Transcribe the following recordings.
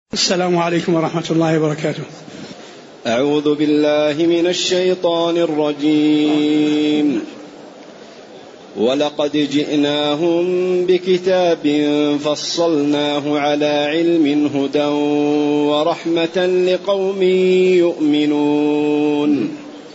السلام عليكم ورحمة الله وبركاته. أعوذ بالله من الشيطان الرجيم. ولقد جئناهم بكتاب فصلناه على علم هدى ورحمة لقوم يؤمنون.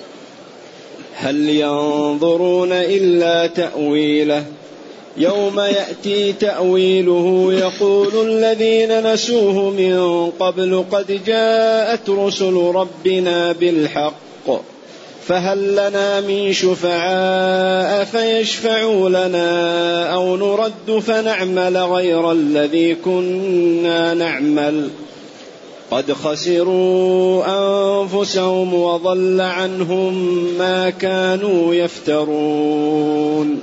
هل ينظرون إلا تأويله يوم يأتي تأويله يقول الذين نسوه من قبل قد جاءت رسل ربنا بالحق فهل لنا من شفعاء فيشفعوا لنا أو نرد فنعمل غير الذي كنا نعمل قد خسروا أنفسهم وضل عنهم ما كانوا يفترون.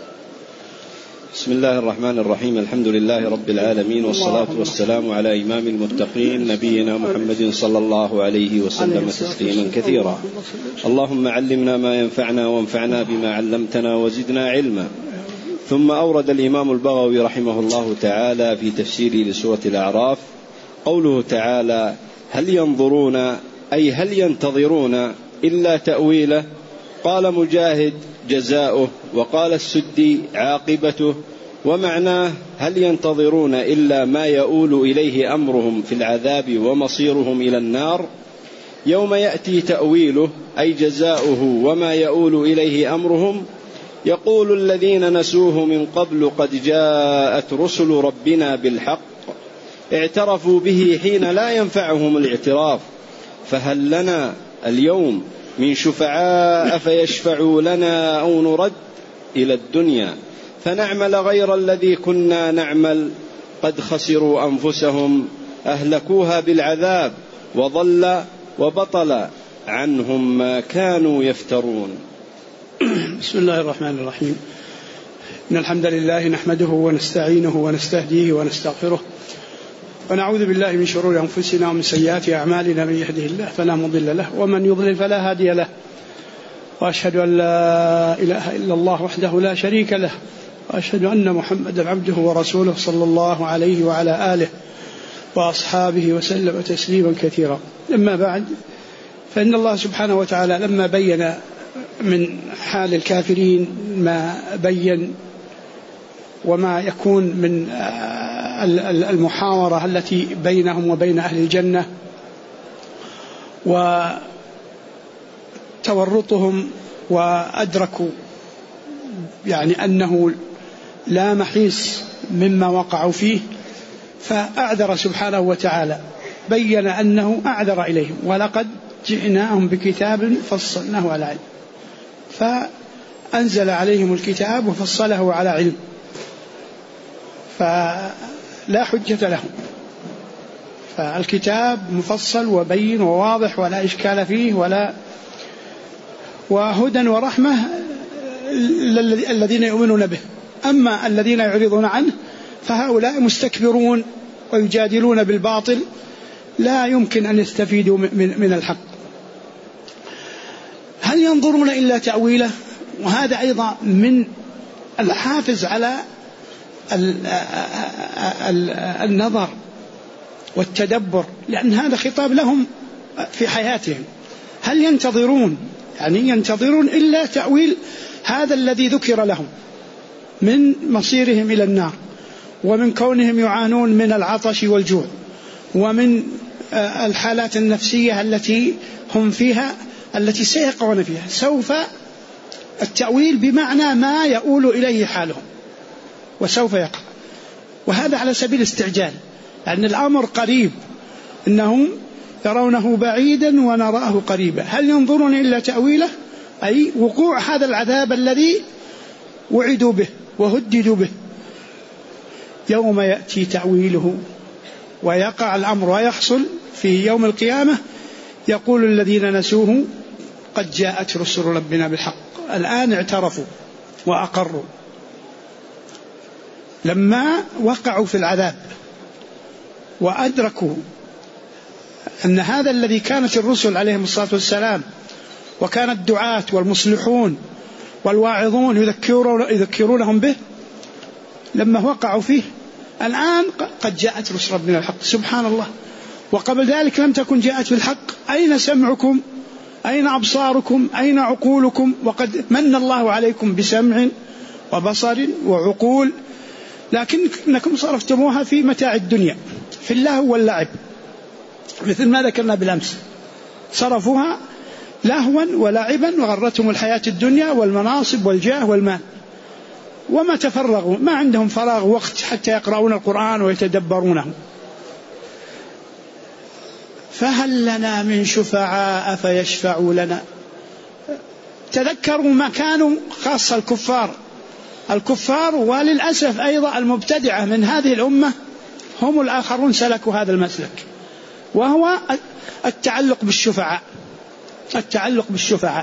بسم الله الرحمن الرحيم. الحمد لله رب العالمين، والصلاة والسلام على إمام المتقين نبينا محمد صلى الله عليه وسلم تسليما كثيرا. اللهم علمنا ما ينفعنا وانفعنا بما علمتنا وزدنا علما. ثم أورد الإمام البغوي رحمه الله تعالى في تفسيره لسورة الأعراف قوله تعالى: هل ينظرون أي هل ينتظرون إلا تأويله. قال مجاهد: جزاؤه. وقال السدي: عاقبته. ومعناه: هل ينتظرون إلا ما يؤول إليه أمرهم في العذاب ومصيرهم إلى النار. يوم يأتي تأويله أي جزاؤه وما يؤول إليه أمرهم. يقول الذين نسوه من قبل قد جاءت رسل ربنا بالحق اعترفوا به حين لا ينفعهم الاعتراف فهل لنا اليوم من شفعاء فيشفعوا لنا أو نرد إلى الدنيا فنعمل غير الذي كنا نعمل قد خسروا أنفسهم أهلكوها بالعذاب وضل وبطل عنهم ما كانوا يفترون. بسم الله الرحمن الرحيم. إن الحمد لله نحمده ونستعينه ونستهديه ونستغفره ونعوذ بالله من شرور أنفسنا ومن سيئات أعمالنا. من يهده الله فلا مضل له ومن يضلل فلا هادي له. وأشهد أن لا إله إلا الله وحده لا شريك له وأشهد أن محمدا عبده ورسوله صلى الله عليه وعلى آله وأصحابه وسلم تسليما كثيرا. أما بعد، فإن الله سبحانه وتعالى لما بين من حال الكافرين ما بين وما يكون من المحاورة التي بينهم وبين أهل الجنة وتورطهم، وأدركوا أنه لا محيص مما وقعوا فيه، فأعذر سبحانه وتعالى، بين أنه أعذر إليهم: ولقد جئناهم بكتاب فصلناه على علم. فأنزل عليهم الكتاب وفصله على علم، فلا حجة لهم. فالكتاب مفصل وبين وواضح ولا إشكال فيه وهدى ورحمة الذين يؤمنون به. أما الذين يعرضون عنه فهؤلاء مستكبرون ويجادلون بالباطل، لا يمكن أن يستفيدوا من الحق. هل ينظرون إلا تأويله؟ وهذا أيضا من الحافز على النظر والتدبر، لأن هذا خطاب لهم في حياتهم. هل ينتظرون ينتظرون إلا تأويل هذا الذي ذكر لهم من مصيرهم إلى النار، ومن كونهم يعانون من العطش والجوع، ومن الحالات النفسية التي هم فيها التي سيقعون فيها. سوف التأويل بمعنى ما يؤول إليه حالهم وسوف يقع، وهذا على سبيل الاستعجال، لأن الأمر قريب، إنهم يرونه بعيدا ونراه قريبا. هل ينظرون إلا تأويله أي وقوع هذا العذاب الذي وعدوا به وهددوا به. يوم يأتي تأويله ويقع الأمر ويحصل في يوم القيامة. يقول الذين نسوه قد جاءت رسل ربنا بالحق. الآن اعترفوا وأقروا لما وقعوا في العذاب، وأدركوا أن هذا الذي كانت الرسل عليهم الصلاة والسلام وكان الدعاة والمصلحون والواعظون يذكرونهم به، لما وقعوا فيه الآن قد جاءت رسل ربنا الحق. سبحان الله، وقبل ذلك لم تكن جاءت بالحق. أين سمعكم؟ أين أبصاركم؟ أين عقولكم؟ وقد من الله عليكم بسمع وبصر وعقول، لكنكم صرفتموها في متاع الدنيا، في اللهو واللعب، مثل ما ذكرنا بالأمس، صرفوها لهوا ولعبا وغرتهم الحياة الدنيا والمناصب والجاه والمال، وما تفرغوا، ما عندهم فراغ وقت حتى يقرؤون القرآن ويتدبرونه. فهل لنا من شفعاء فيشفعوا لنا؟ تذكروا ما كانوا، خاصة الكفار وللأسف أيضا المبتدعة من هذه الأمة هم الآخرون سلكوا هذا المسلك، وهو التعلق بالشفعاء.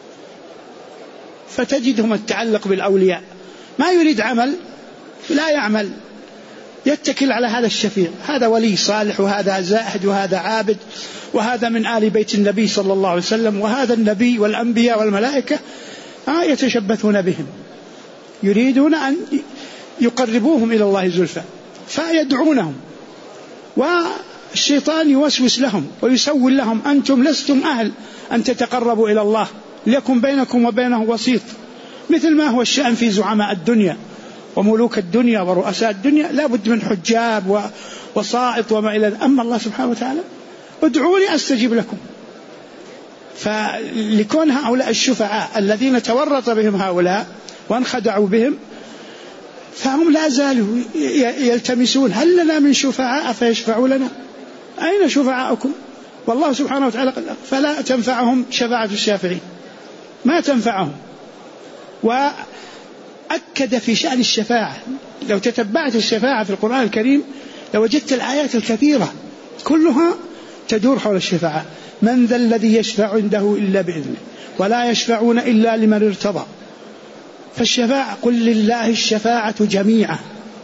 فتجدهم التعلق بالأولياء، ما يريد عمل لا يعمل، يتكل على هذا الشفيع، هذا ولي صالح وهذا زاهد وهذا عابد وهذا من آل بيت النبي صلى الله عليه وسلم وهذا النبي والأنبياء والملائكة، يتشبثون بهم، يريدون أن يقربوهم إلى الله زلفى، فيدعونهم، والشيطان يوسوس لهم ويسول لهم: أنتم لستم أهل أن تتقربوا إلى الله، ليكن بينكم وبينه وسيط. مثل ما هو الشأن في زعماء الدنيا وملوك الدنيا ورؤساء الدنيا، لا بد من حجاب وسائط وما إلى ذلك. أما الله سبحانه وتعالى: ادعوني أستجب لكم. فلكون هؤلاء الشفعاء الذين تورط بهم هؤلاء وانخدعوا بهم، فهم لا زالوا يلتمسون: هل لنا من شفعاء فيشفعوا لنا؟ أين شفعاءكم؟ والله سبحانه وتعالى فلا تنفعهم شفاعة الشافعين، ما تنفعهم. وأكد في شأن الشفاعة، لو تتبعت الشفاعة في القرآن الكريم لوجدت الآيات الكثيرة كلها تدور حول الشفاعة: من ذا الذي يشفع عنده إلا بإذنه ولا يشفعون إلا لمن ارتضى. فالشفاعة قل لله الشفاعة جميعا.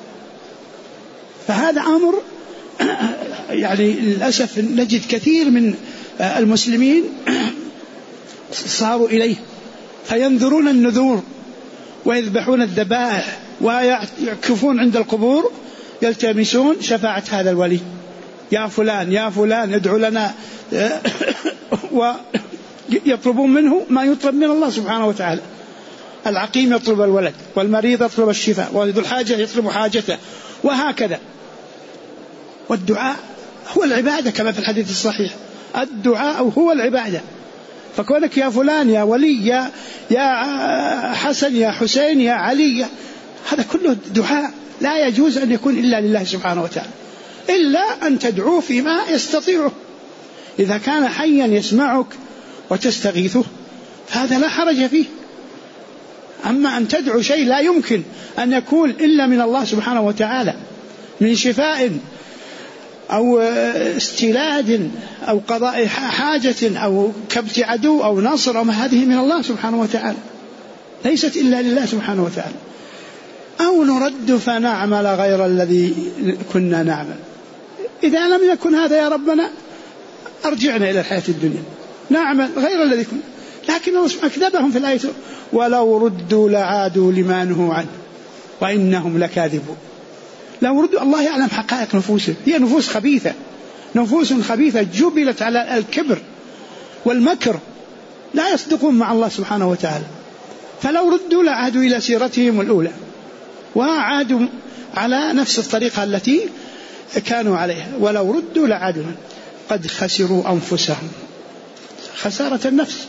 فهذا أمر يعني للأسف نجد كثير من المسلمين صاروا إليه، فينذرون النذور ويذبحون الذبائح ويعكفون عند القبور، يلتمسون شفاعة هذا الولي: يا فلان يا فلان ادعو لنا، ويطلبون منه ما يطلب من الله سبحانه وتعالى. العقيم يطلب الولد، والمريض يطلب الشفاء، وذو الحاجة يطلب حاجته، وهكذا. والدعاء هو العبادة كما في الحديث الصحيح: الدعاء هو العبادة. فكونك يا فلان يا ولي يا حسن يا حسين يا علي، هذا كله دعاء، لا يجوز أن يكون إلا لله سبحانه وتعالى، إلا أن تدعوه فيما يستطيعه. إذا كان حيا يسمعك وتستغيثه فهذا لا حرج فيه. أما أن تدعو شيء لا يمكن أن يكون إلا من الله سبحانه وتعالى، من شفاء أو استيلاد أو قضاء حاجة أو كبت عدو أو نصر، أو هذه من الله سبحانه وتعالى، ليست إلا لله سبحانه وتعالى. أو نرد فنعمل غير الذي كنا نعمل. إذا لم يكن هذا يا ربنا أرجعنا إلى الحياة الدنيا نعمل غير الذي كنا. لكن الله سبحانه أكذبهم في الآية: ولو ردوا لعادوا لما نهوا عنه وإنهم لكاذبون. لو ردوا، الله يعلم حقائق نفوسهم، هي نفوس خبيثة جبلت على الكبر والمكر، لا يصدقون مع الله سبحانه وتعالى. فلو ردوا لعادوا إلى سيرتهم الأولى وعادوا على نفس الطريقة التي كانوا عليها. ولو ردوا لعادوا قد خسروا أنفسهم، خسارة النفس.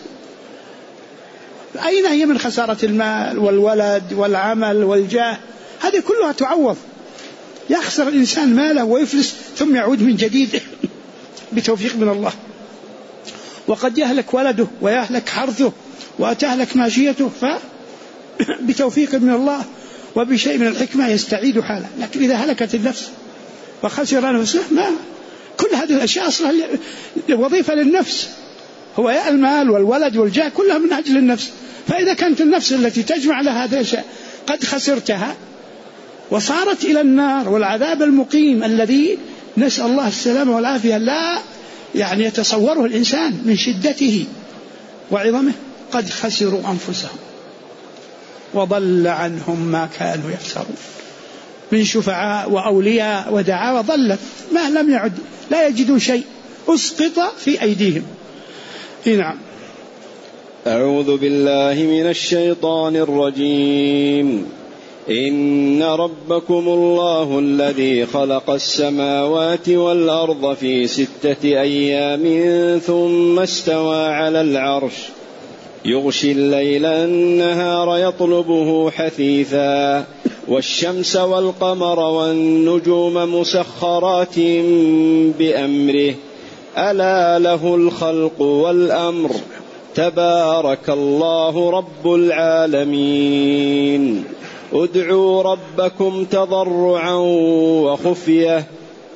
أين هي من خسارة المال والولد والعمل والجاه؟ هذه كلها تعوض. يخسر الإنسان ماله ويفلس ثم يعود من جديد بتوفيق من الله، وقد يهلك ولده ويهلك حرثه وتهلك ماشيته بتوفيق من الله وبشيء من الحكمة يستعيد حاله. لكن إذا هلكت النفس وخسر نفسه، ما كل هذه الأشياء أصلا وظيفة للنفس، هو يا المال والولد والجاه كلها من أجل النفس. فإذا كانت النفس التي تجمع لها هذه الأشياء قد خسرتها وصارت إلى النار والعذاب المقيم الذي نسأل الله السلامة والعافية لا يعني يتصوره الإنسان من شدته وعظمه، قد خسروا أنفسهم وضل عنهم ما كانوا يفترون. من شفعاء وأولياء ودعاوى ضلت ما لم يعد، لا يجدون شيء، أسقط في أيديهم. نعم. أعوذ بالله من الشيطان الرجيم. إن ربكم الله الذي خلق السماوات والأرض في 6 أيام ثم استوى على العرش يغشي الليل النهار يطلبه حثيثا والشمس والقمر والنجوم مسخرات بأمره ألا له الخلق والأمر تبارك الله رب العالمين. ادعوا ربكم تضرعا وخفية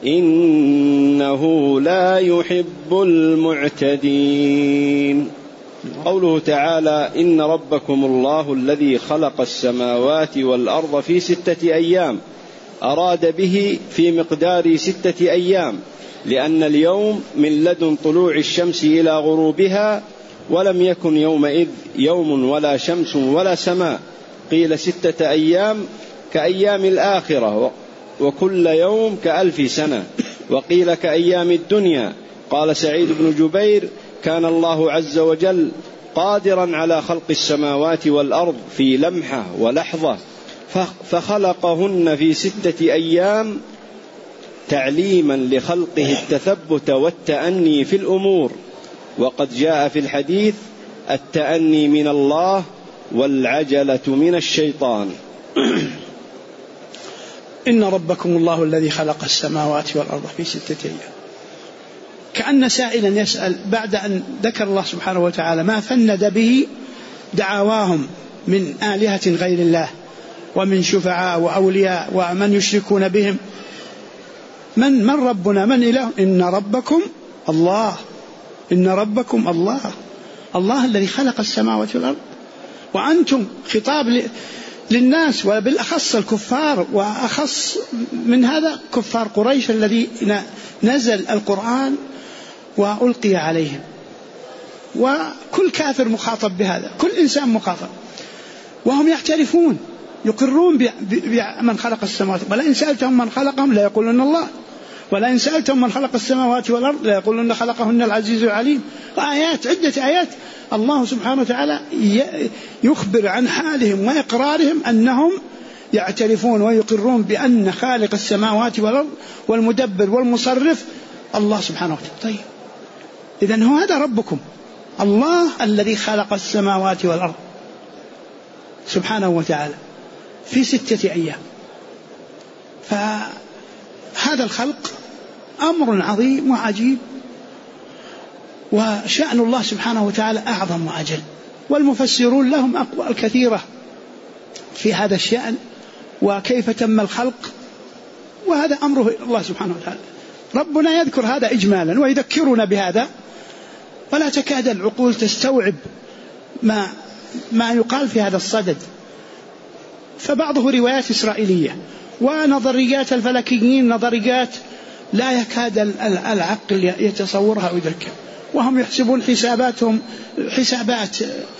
إنه لا يحب المعتدين. قوله تعالى إن ربكم الله الذي خلق السماوات والأرض في 6 أيام، أراد به في مقدار 6 أيام، لأن اليوم من لدن طلوع الشمس إلى غروبها، ولم يكن يومئذ يوم ولا شمس ولا سماء. قيل 6 أيام كأيام الآخرة وكل يوم ك1000 سنة، وقيل كأيام الدنيا. قال سعيد بن جبير كان الله عز وجل قادرا على خلق السماوات والأرض في لمحة ولحظة فخلقهن في 6 أيام تعليما لخلقه التثبت والتأني في الأمور. وقد جاء في الحديث التأني من الله والعجلة من الشيطان. إن ربكم الله الذي خلق السماوات والأرض في 6 أيام. كأن سائلا يسأل بعد أن ذكر الله سبحانه وتعالى ما فند به دعواهم من آلهة غير الله ومن شفعاء وأولياء ومن يشركون بهم، من ربنا، من إله؟ إن ربكم الله، إن ربكم الله، الله الذي خلق السماوات والأرض. وأنتم خطاب للناس وبالأخص الكفار، وأخص من هذا كفار قريش الذي نزل القرآن وألقي عليهم، وكل كافر مخاطب بهذا، كل إنسان مخاطب، وهم يعترفون يقرون بمن خلق السماوات. ولئن سألتهم من خلقهم لا يقولون الله، ولئن سألتهم من خلق السماوات والأرض لا يقولون خلقهن العزيز العليم. وآيات، عدة آيات الله سبحانه وتعالى يخبر عن حالهم وإقرارهم أنهم يعترفون ويقرون بأن خالق السماوات والأرض والمدبر والمصرف الله سبحانه وتعالى. طيب إذن هو هذا ربكم الله الذي خلق السماوات والأرض سبحانه وتعالى في 6 أيام. فهذا الخلق أمر عظيم وعجيب، وشأن الله سبحانه وتعالى أعظم وأجل، والمفسرون لهم أقوال كثيرة في هذا الشأن وكيف تم الخلق، وهذا أمره الله سبحانه وتعالى. ربنا يذكر هذا إجمالا ويذكرنا بهذا، ولا تكاد العقول تستوعب ما يقال في هذا الصدد. فبعضه روايات إسرائيلية، ونظريات الفلكيين نظريات لا يكاد العقل يتصورها ويدركها، وهم يحسبون حساباتهم حسابات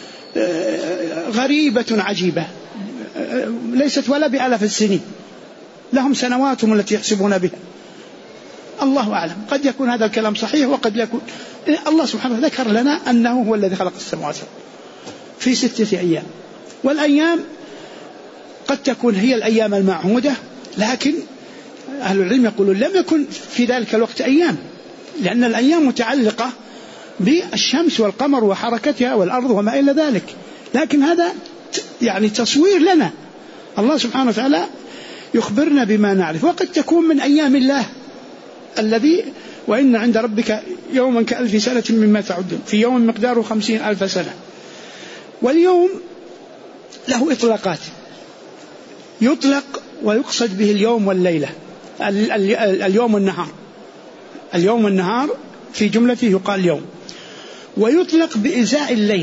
غريبة عجيبة ليست ولا بآلاف السنين، لهم سنواتهم التي يحسبون بها. الله أعلم، قد يكون هذا الكلام صحيح وقد يكون. الله سبحانه ذكر لنا أنه هو الذي خلق السماوات في 6 أيام، والأيام قد تكون هي الأيام المعهودة، لكن أهل العلم يقولون لم يكن في ذلك الوقت أيام، لأن الأيام متعلقة بالشمس والقمر وحركتها والأرض وما إلى ذلك، لكن هذا يعني تصوير لنا، الله سبحانه وتعالى يخبرنا بما نعرف. وقد تكون من أيام الله الذي وإن عند ربك يوما ك1000 سنة مما تعدون، في يوم مقداره 50,000 سنة. واليوم له إطلاقات، يطلق ويقصد به اليوم والليلة، اليوم والنهار، اليوم والنهار في جملته يقال يوم، ويطلق بإزاء الليل،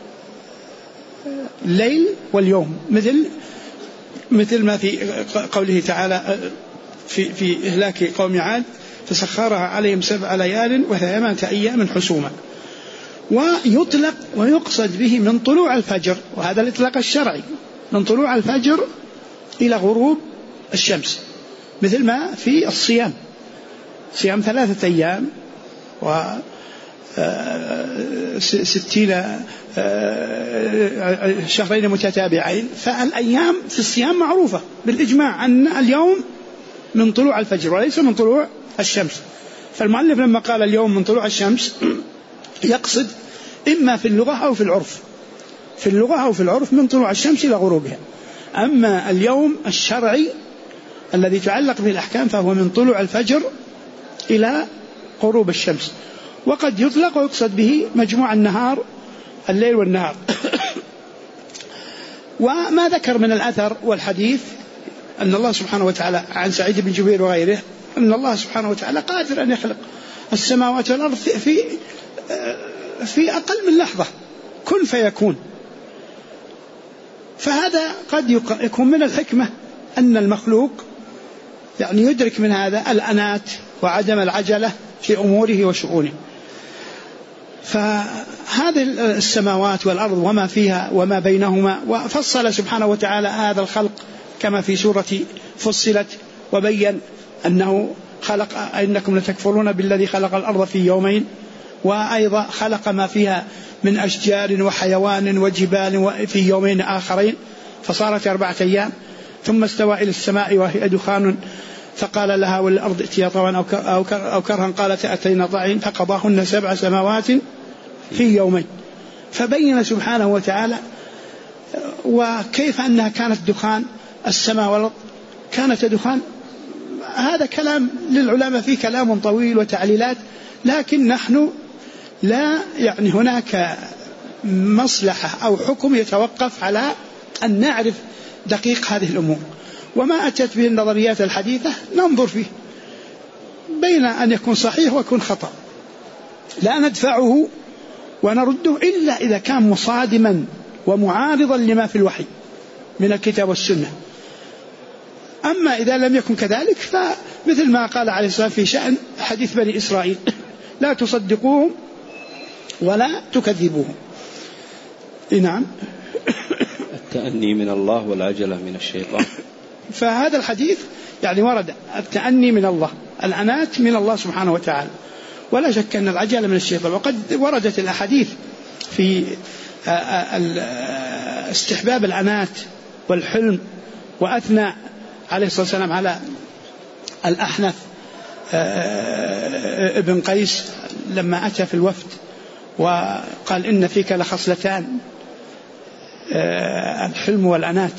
الليل واليوم، مثل ما في قوله تعالى في إهلاك قوم عاد فسخرها عليهم 7 ليال و8 أيام حسوما. ويطلق ويقصد به من طلوع الفجر، وهذا الإطلاق الشرعي، من طلوع الفجر إلى غروب الشمس، مثل ما في الصيام، صيام 3 أيام و 60 شهرين متتابعين، فالأيام في الصيام معروفة بالإجماع أن اليوم من طلوع الفجر وليس من طلوع الشمس. فالمؤلف لما قال اليوم من طلوع الشمس يقصد إما في اللغة أو في العرف، في اللغة أو في العرف من طلوع الشمس إلى غروبها. أما اليوم الشرعي الذي تعلق به الأحكام فهو من طلوع الفجر إلى غروب الشمس، وقد يطلق ويقصد به مجموع النهار، الليل والنهار. وما ذكر من الأثر والحديث أن الله سبحانه وتعالى عن سعيد بن جبير وغيره أن الله سبحانه وتعالى قادر أن يخلق السماوات والأرض في أقل من لحظة، كن فيكون. فهذا قد يكون من الحكمة أن المخلوق يعني يدرك من هذا الأنات وعدم العجلة في أموره وشؤونه. فهذه السماوات والأرض وما فيها وما بينهما، وفصل سبحانه وتعالى هذا الخلق كما في سورة فصلت وبين أنه خلق إنكم لتكفرون بالذي خلق الأرض في يومين، وأيضا خلق ما فيها من أشجار وحيوان وجبال في يومين آخرين فصارت 4 أيام، ثم استوى إلى السماء وهي دخان فقال لها والأرض ائتيا طوعا أو كرها قالت أتينا طائعين فقضاهن 7 سماوات في يومين. فبين سبحانه وتعالى وكيف أنها كانت دخان، السماء والأرض كانت دخان. هذا كلام للعلماء فيه كلام طويل وتعليلات، لكن نحن لا يعني هناك مصلحة أو حكم يتوقف على أن نعرف دقيق هذه الأمور، وما أتت به النظريات الحديثة ننظر فيه بين أن يكون صحيح ويكون خطأ، لا ندفعه ونرده إلا إذا كان مصادما ومعارضا لما في الوحي من الكتاب والسنة. أما إذا لم يكن كذلك فمثل ما قال عليه الصلاة والسلام في شأن حديث بني إسرائيل لا تصدقوهم ولا تكذبوهم. نعم. التأني من الله والعجلة من الشيطان. فهذا الحديث يعني ورد التأني من الله، العنات من الله سبحانه وتعالى، ولا شك أن العجلة من الشيطان. وقد وردت الأحاديث في استحباب العنات والحلم، وأثنى عليه الصلاة والسلام على الأحنف ابن قيس لما أتى في الوفد وقال إن فيك لخصلتان، الحلم والعنات.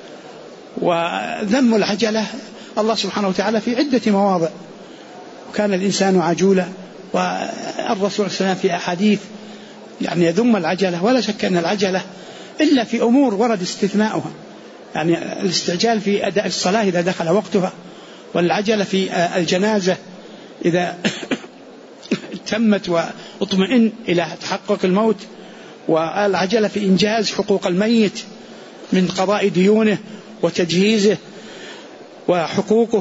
وذم العجلة الله سبحانه وتعالى في عدة مواضع، وكان الإنسان عجولا، والرسول صلى الله عليه وسلم في أحاديث يعني يذم العجلة. ولا شك أن العجلة إلا في أمور ورد استثناؤها، يعني الاستعجال في أداء الصلاة إذا دخل وقتها، والعجلة في الجنازة إذا تمت واطمئن إلى تحقق الموت، والعجلة في إنجاز حقوق الميت من قضاء ديونه وتجهيزه وحقوقه.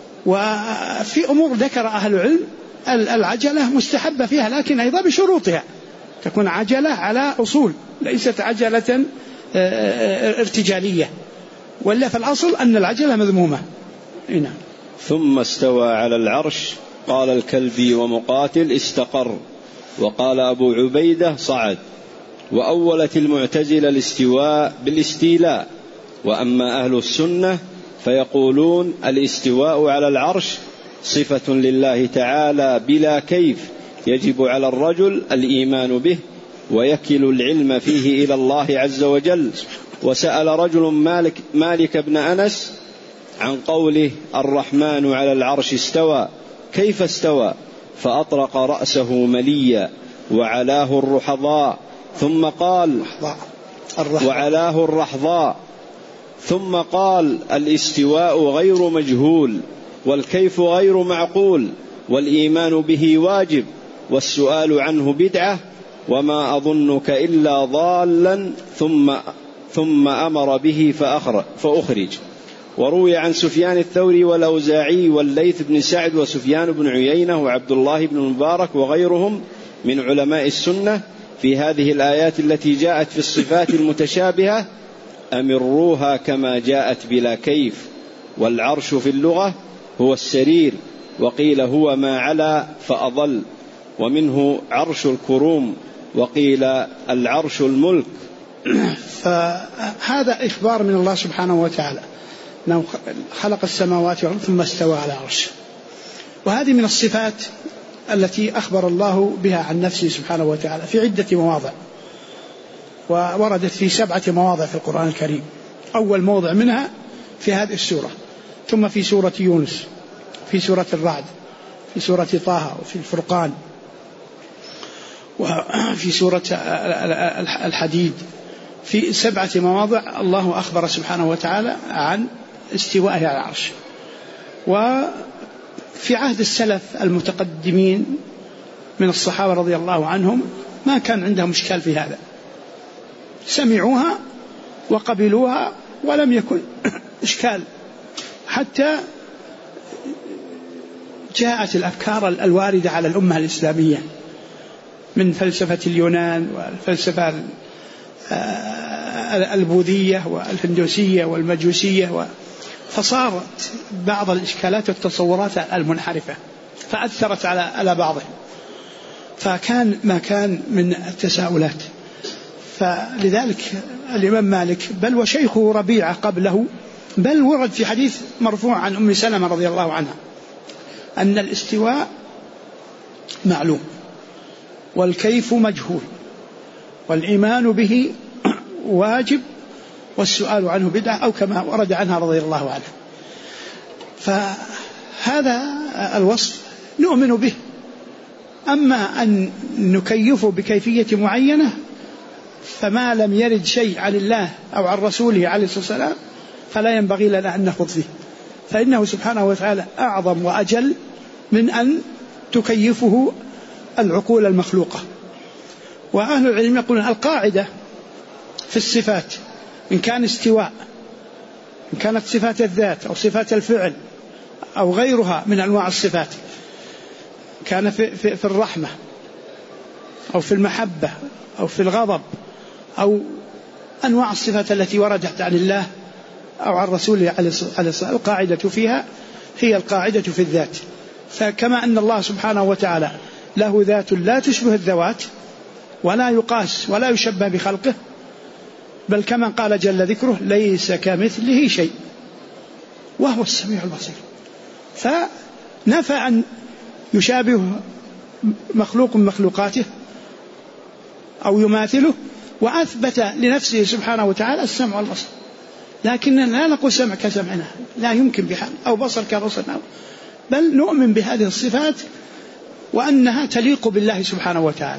وفي أمور ذكر أهل العلم العجلة مستحبة فيها، لكن أيضا بشروطها، تكون عجلة على أصول ليست عجلة ارتجالية، ولا فالأصل أن العجلة مذمومة. نعم. ثم استوى على العرش، قال الكلبي ومقاتل استقر، وقال أبو عبيدة صعد. وأولت المعتزلة الاستواء بالاستيلاء، وأما أهل السنة فيقولون الاستواء على العرش صفة لله تعالى بلا كيف، يجب على الرجل الإيمان به ويكل العلم فيه إلى الله عز وجل. وسأل رجل مالك بن أنس عن قوله الرحمن على العرش استوى كيف استوى، فأطرق رأسه مليا وعلاه الرحضاء، ثم قال وعلاه الرحضاء، ثم قال الاستواء غير مجهول والكيف غير معقول والإيمان به واجب والسؤال عنه بدعة وما أظنك إلا ضالا، ثم أمر به فأخرج. وروي عن سفيان الثوري والأوزاعي والليث بن سعد وسفيان بن عيينة وعبد الله بن المبارك وغيرهم من علماء السنة في هذه الآيات التي جاءت في الصفات المتشابهة أمروها كما جاءت بلا كيف، والعرش في اللغة هو السرير، وقيل هو ما علا فأضل، ومنه عرش الكروم، وقيل العرش الملك. فهذا إخبار من الله سبحانه وتعالى أنه خلق السماوات والأرض ثم استوى على عرشه، وهذه من الصفات التي أخبر الله بها عن نفسه سبحانه وتعالى في عدة مواضع، ووردت في 7 مواضع في القرآن الكريم. أول موضع منها في هذه السورة، ثم في سورة يونس، في سورة الرعد، في سورة طه، وفي الفرقان، وفي سورة الحديد. في 7 مواضع الله أخبر سبحانه وتعالى عن استوائه على العرش. وفي عهد السلف المتقدمين من الصحابة رضي الله عنهم ما كان عندهم إشكال في هذا، سمعوها وقبلوها ولم يكن إشكال، حتى جاءت الأفكار الواردة على الأمة الإسلامية من فلسفة اليونان والفلسفة البوذية والهندوسية والمجوسية، فصارت بعض الإشكالات والتصورات المنحرفة فأثرت على بعضهم، فكان ما كان من التساؤلات. فلذلك الإمام مالك بل وشيخه ربيعة قبله، بل ورد في حديث مرفوع عن أم سلمة رضي الله عنها أن الاستواء معلوم والكيف مجهول والإيمان به واجب والسؤال عنه بدعة، أو كما ورد عنها رضي الله عنها. فهذا الوصف نؤمن به، أما أن نكيفه بكيفية معينة فما لم يرد شيء عن الله أو عن رسوله عليه الصلاة والسلام فلا ينبغي لنا أن نخوض فيه، فإنه سبحانه وتعالى أعظم وأجل من أن تكيفه العقول المخلوقة. وأهل العلم يقولون القاعدة في الصفات إن كان استواء، إن كانت صفات الذات أو صفات الفعل أو غيرها من أنواع الصفات، كان في الرحمة أو في المحبة أو في الغضب أو أنواع الصفات التي وردت عن الله أو عن رسوله عليه الصلاة والسلام، القاعدة فيها هي القاعدة في الذات. فكما أن الله سبحانه وتعالى له ذات لا تشبه الذوات ولا يقاس ولا يشبه بخلقه، بل كما قال جل ذكره ليس كمثله شيء وهو السميع البصير، فنفى أن يشابه مخلوق من مخلوقاته أو يماثله، وأثبت لنفسه سبحانه وتعالى السمع والبصر. لكننا لا نقول سمع كسمعنا، لا يمكن بحال، أو بصر كبصرنا، بل نؤمن بهذه الصفات وأنها تليق بالله سبحانه وتعالى.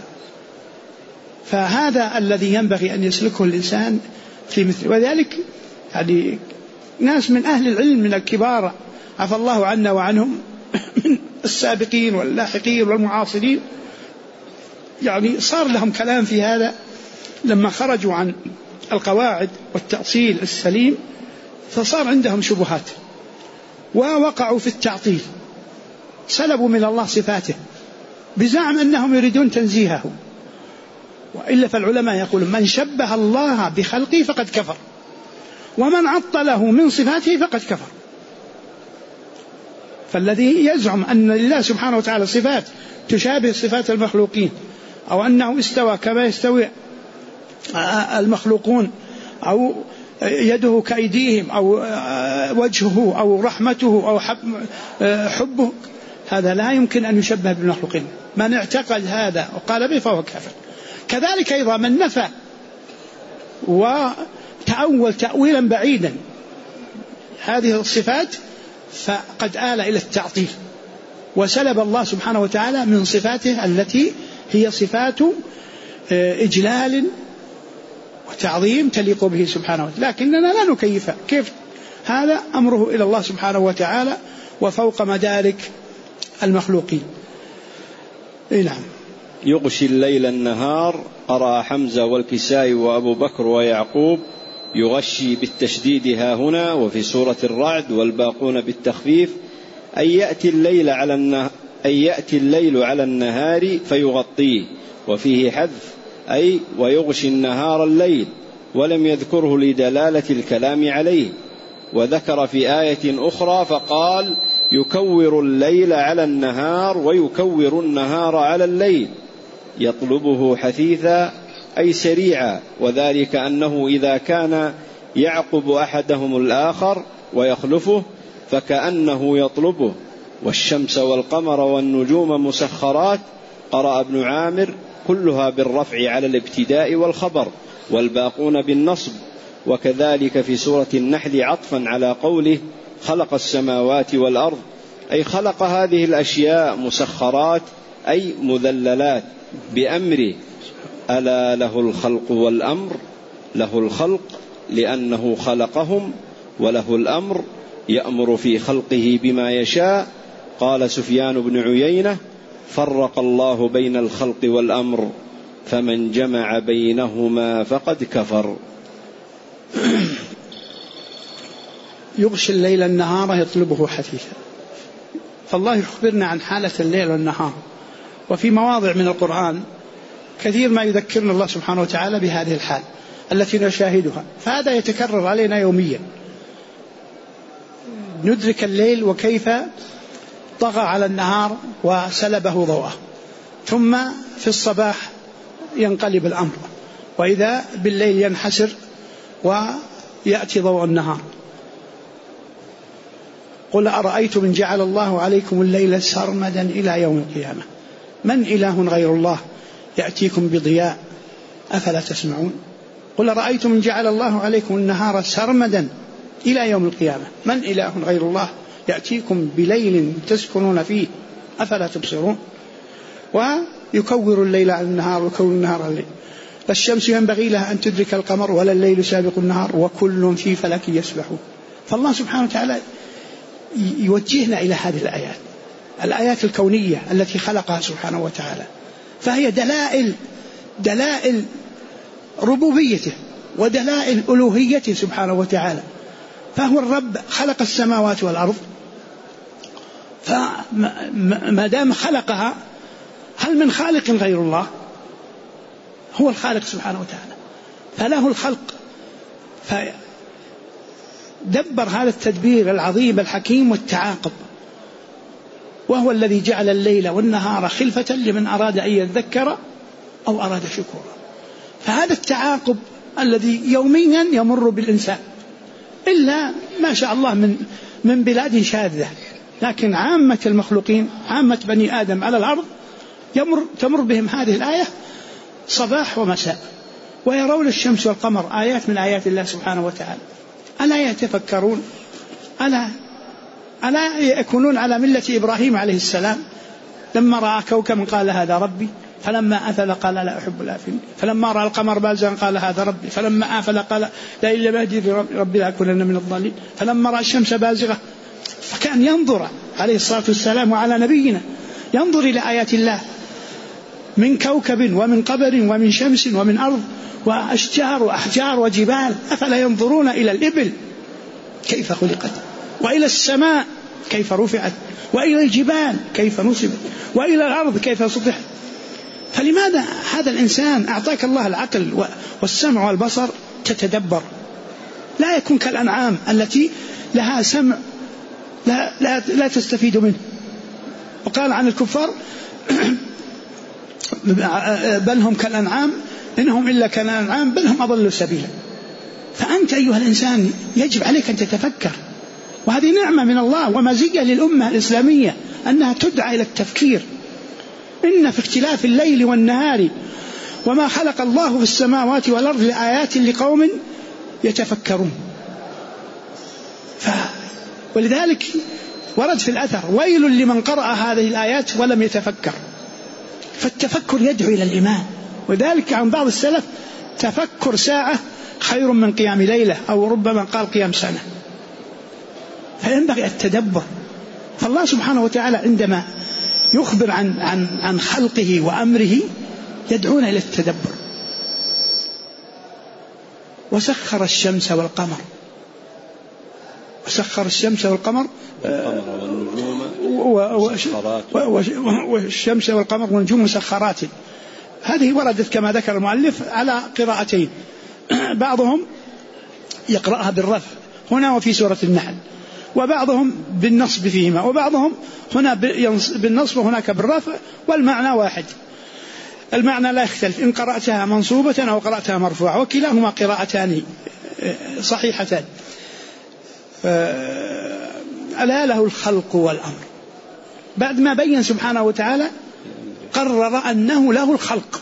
فهذا الذي ينبغي أن يسلكه الإنسان في مثل. وذلك يعني ناس من أهل العلم من الكبار عفى الله عنا وعنهم من السابقين واللاحقين والمعاصرين، يعني صار لهم كلام في هذا لما خرجوا عن القواعد والتأصيل السليم، فصار عندهم شبهات ووقعوا في التعطيل، سلبوا من الله صفاته بزعم أنهم يريدون تنزيهه. وإلا فالعلماء يقولون من شبه الله بخلقه فقد كفر، ومن عطله من صفاته فقد كفر. فالذي يزعم أن لله سبحانه وتعالى صفات تشابه صفات المخلوقين، أو أنه استوى كما يستوي المخلوقون، أو يده كأيديهم، أو وجهه، أو رحمته، أو حبه، هذا لا يمكن أن يشبه بالمخلوقين. من اعتقد هذا وقال به فهو كافر. كذلك أيضا من نفى وتأول تأويلا بعيدا هذه الصفات فقد آل إلى التعطيل، وسلب الله سبحانه وتعالى من صفاته التي هي صفات إجلال وتعظيم تليق به سبحانه وتعالى، لكننا لا نكيفها. كيف؟ هذا أمره إلى الله سبحانه وتعالى وفوق مدارك المخلوقين. نعم. يغشي الليل النهار، قرأ حمزة والكسائي وأبو بكر ويعقوب يغشي بالتشديد ها هنا، وفي سورة الرعد والباقون بالتخفيف أن يأتي الليل على النهار فيغطيه، وفيه حذف أي ويغشي النهار الليل، ولم يذكره لدلالة الكلام عليه. وذكر في آية أخرى فقال يكور الليل على النهار ويكور النهار على الليل يطلبه حثيثا أي سريعا، وذلك أنه إذا كان يعقب أحدهم الآخر ويخلفه فكأنه يطلبه. والشمس والقمر والنجوم مسخرات قرأ ابن عامر كلها بالرفع على الابتداء والخبر والباقون بالنصب. وكذلك في سورة النحل عطفا على قوله خلق السماوات والأرض، أي خلق هذه الأشياء مسخرات أي مذللات بأمره. ألا له الخلق والأمر، له الخلق لأنه خلقهم، وله الأمر يأمر في خلقه بما يشاء. قال سفيان بن عيينة فرق الله بين الخلق والأمر فمن جمع بينهما فقد كفر. يغشي الليل النهار يطلبه حثيثا، فالله يخبرنا عن حالة الليل والنهار، وفي مواضع من القرآن كثير ما يذكرنا الله سبحانه وتعالى بهذه الحال التي نشاهدها، فهذا يتكرر علينا يوميا. ندرك الليل وكيف طغى على النهار وسلبه ضوءه، ثم في الصباح ينقلب الأمر، وإذا بالليل ينحسر ويأتي ضوء النهار. قل أرأيتم إن جعل الله عليكم الليل سرمدا إلى يوم القيامة من إله غير الله يأتيكم بضياء أفلا تسمعون. قل أرأيتم إن جعل الله عليكم النهار سرمدا إلى يوم القيامة من إله غير الله يأتيكم بليل تسكنون فيه أفلا تبصرون. ويكور الليل على النهار ويكور النهار على الليل. لا الشمس ينبغي لها أن تدرك القمر ولا الليل سابق النهار وكل في فلك يسبحون. فالله سبحانه وتعالى يوجهنا إلى هذه الآيات الكونية التي خلقها سبحانه وتعالى، فهي دلائل ربوبيته ودلائل ألوهيته سبحانه وتعالى. فهو الرب خلق السماوات والأرض، فما دام خلقها هل من خالق غير الله؟ هو الخالق سبحانه وتعالى، فله الخلق، فدبر هذا التدبير العظيم الحكيم والتعاقب، وهو الذي جعل الليل والنهار خلفة لمن أراد أن يذكر أو أراد شكورا. فهذا التعاقب الذي يوميا يمر بالإنسان، إلا ما شاء الله من بلاد شاذة، لكن عامة المخلوقين عامة بني آدم على الأرض تمر بهم هذه الآية صباح ومساء، ويرون الشمس والقمر آيات من آيات الله سبحانه وتعالى. ألا يتفكرون؟ ألا يكونون على ملة إبراهيم عليه السلام لما رأى كوكبا قال هذا ربي، فلما أفل قال لا أحب الآفلين، فلما رأى القمر بازغا قال هذا ربي، فلما أفل قال لئن لم أهدي ربي لأكونن من الضالين، فلما رأى الشمس بازغة. فكان ينظر عليه الصلاة والسلام وعلى نبينا ينظر إلى آيات الله من كوكب ومن قمر ومن شمس ومن أرض وأشجار وأحجار وجبال. أفلا ينظرون إلى الإبل كيف خلقت، وإلى السماء كيف رفعت، وإلى الجبال كيف نصبت، وإلى الأرض كيف سطحت. فلماذا هذا الإنسان أعطاك الله العقل والسمع والبصر تتدبر؟ لا يكون كالأنعام التي لها سمع لا تستفيد منه. وقال عن الكفار بل هم كالأنعام إنهم إلا كالأنعام بل هم أضلوا سبيلا. فأنت أيها الإنسان يجب عليك أن تتفكر، وهذه نعمة من الله ومزية للأمة الإسلامية أنها تدعى إلى التفكير. إن في اختلاف الليل والنهار وما خلق الله في السماوات والأرض لآيات لقوم يتفكرون. ولذلك ورد في الأثر ويل لمن قرأ هذه الآيات ولم يتفكر. فالتفكر يدعو إلى الإيمان، وذلك عن بعض السلف تفكر ساعة خير من قيام ليلة، أو ربما قال قيام سنة. فينبغي التدبر. فالله سبحانه وتعالى عندما يخبر عن خلقه وأمره يدعونا إلى التدبر. وسخر الشمس والقمر، وسخر الشمس والقمر والشمس والقمر والنجوم مسخرات. هذه وردت كما ذكر المؤلف على قراءتين، بعضهم يقرأها بالرفع هنا وفي سورة النحل، وبعضهم بالنصب فيهما، وبعضهم هنا بالنصب وهناك بالرفع، والمعنى واحد، المعنى لا يختلف إن قرأتها منصوبة أو قرأتها مرفوعة، وكلاهما قراءتان صحيحتان. ألا له الخلق والأمر، بعد ما بين سبحانه وتعالى قرر أنه له الخلق،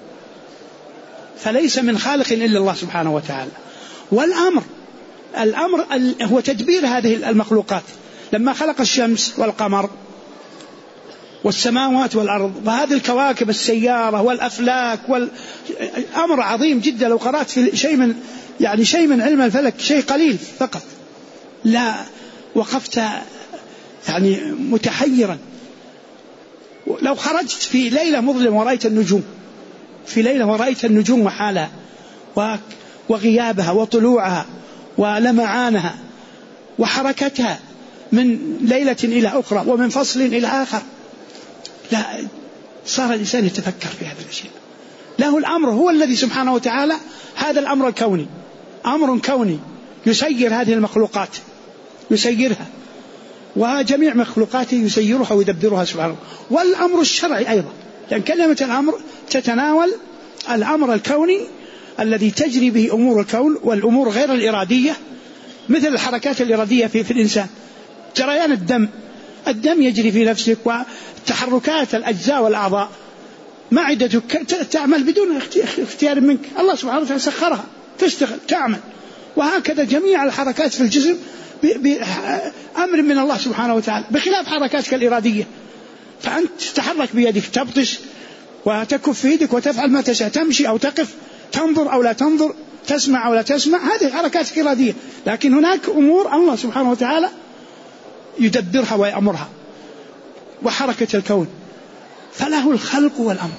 فليس من خالق إلا الله سبحانه وتعالى. والأمر، الأمر هو تدبير هذه المخلوقات، لما خلق الشمس والقمر والسماوات والأرض وهذه الكواكب السيارة والأفلاك أمر عظيم جدا. لو قرأت في شيء من علم الفلك، شيء قليل فقط، لا وقفت متحيرا. لو خرجت في ليلة مظلمة ورأيت النجوم، في ليلة ورأيت النجوم وحالها وغيابها وطلوعها ولمعانها وحركتها من ليلة إلى أخرى ومن فصل إلى آخر، لا صار الإنسان يتفكر في هذه الأشياء. له الأمر، هو الذي سبحانه وتعالى، هذا الأمر الكوني، أمر كوني يسير هذه المخلوقات، يسيرها، وجميع مخلوقاته يسيرها ويدبرها سبحانه. والأمر الشرعي أيضا، لأن كلمة الأمر تتناول الأمر الكوني الذي تجري به أمور الكون، والأمور غير الإرادية مثل الحركات الإرادية في الإنسان، جريان الدم يجري في نفسك، وتحركات الأجزاء والأعضاء، معدتك تعمل بدون اختيار منك، الله سبحانه وتعالى سخرها تشتغل تعمل، وهكذا جميع الحركات في الجسم بأمر من الله سبحانه وتعالى، بخلاف حركاتك الإرادية، فأنت تتحرك بيدك، تبطش وتكف في يدك وتفعل ما تشاء، تمشي أو تقف، تنظر أو لا تنظر، تسمع أو لا تسمع، هذه حركات إرادية. لكن هناك أمور الله سبحانه وتعالى يدبرها ويأمرها، وحركة الكون، فله الخلق والأمر.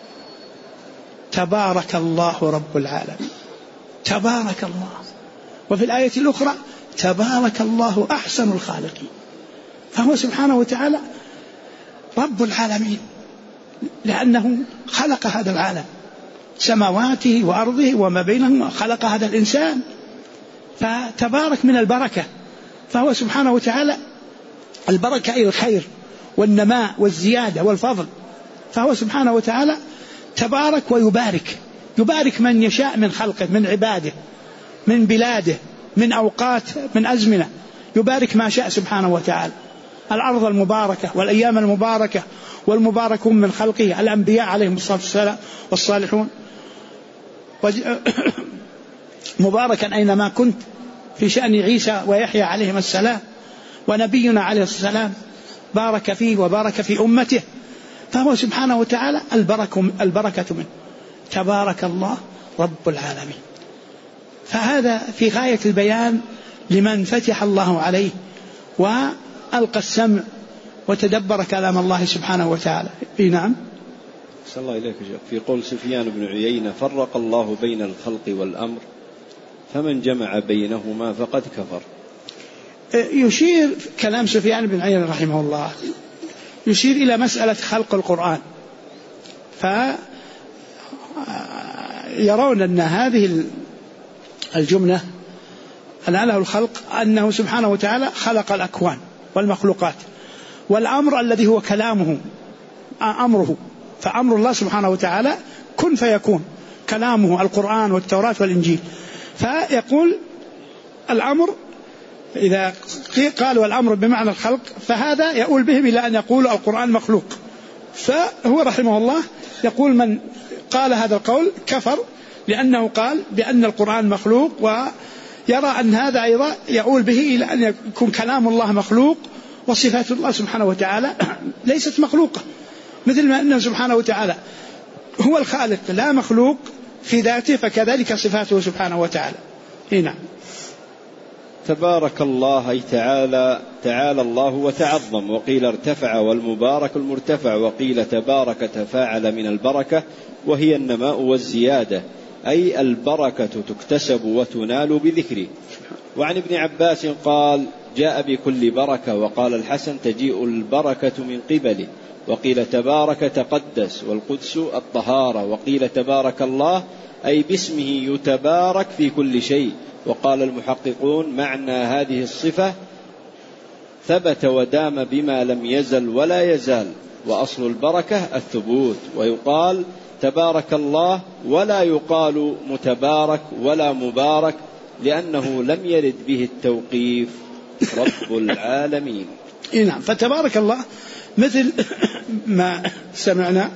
تبارك الله رب العالمين، تبارك الله. وفي الآية الأخرى تبارك الله أحسن الخالقين. فهو سبحانه وتعالى رب العالمين، لأنه خلق هذا العالم، سماواته وأرضه وما بينهما، خلق هذا الإنسان، فتبارك من البركة. فهو سبحانه وتعالى البركة إلى الخير والنماء والزيادة والفضل. فهو سبحانه وتعالى تبارك ويبارك، يبارك من يشاء من خلقه، من عباده، من بلاده، من أوقات، من أزمنة، يبارك ما شاء سبحانه وتعالى. الأرض المباركة والأيام المباركة والمباركون من خلقه الأنبياء عليهم الصلاة والسلام والصالحون، مباركا أينما كنت، في شأن عيسى ويحيى عليهم السلام، ونبينا عليه السلام بارك فيه وبارك في أمته. فهو سبحانه وتعالى البركة منه، تبارك الله رب العالمين. فهذا في غاية البيان لمن فتح الله عليه وألقى السمع وتدبر كلام الله سبحانه وتعالى. نعم. صلى الله إليك. في قول سفيان بن عيينة فرق الله بين الخلق والأمر، فمن جمع بينهما فقد كفر. يشير كلام سفيان بن عيينة رحمه الله يشير إلى مسألة خلق القرآن، فيرون أن هذه الجملة أن له الخلق، أنه سبحانه وتعالى خلق الأكوان والمخلوقات، والأمر الذي هو كلامه أمره، فأمر الله سبحانه وتعالى كن فيكون، كلامه القرآن والتوراة والإنجيل. فيقول الأمر، إذا قالوا الأمر بمعنى الخلق، فهذا يقول بهم إلى أن يقولوا القرآن مخلوق. فهو رحمه الله يقول من قال هذا القول كفر، لأنه قال بأن القرآن مخلوق، ويرى أن هذا أيضا يقول به إلى أن يكون كلام الله مخلوق، وصفات الله سبحانه وتعالى ليست مخلوقة، مثل ما أنه سبحانه وتعالى هو الخالق لا مخلوق في ذاته، فكذلك صفاته سبحانه وتعالى. نعم. تبارك الله أي تعالى الله وتعظم، وقيل ارتفع والمبارك المرتفع، وقيل تبارك تفاعل من البركة وهي النماء والزيادة، أي البركة تكتسب وتنال بذكره. وعن ابن عباس قال جاء بكل بركة. وقال الحسن تجيء البركة من قبله. وقيل تبارك تقدس، والقدس الطهارة. وقيل تبارك الله أي باسمه يتبارك في كل شيء. وقال المحققون معنى هذه الصفة ثبت ودام بما لم يزل ولا يزال، وأصل البركة الثبوت. ويقال تبارك الله ولا يقال متبارك ولا مبارك، لأنه لم يرد به التوقيف رب العالمين. نعم، فتبارك الله مثل ما سمعنا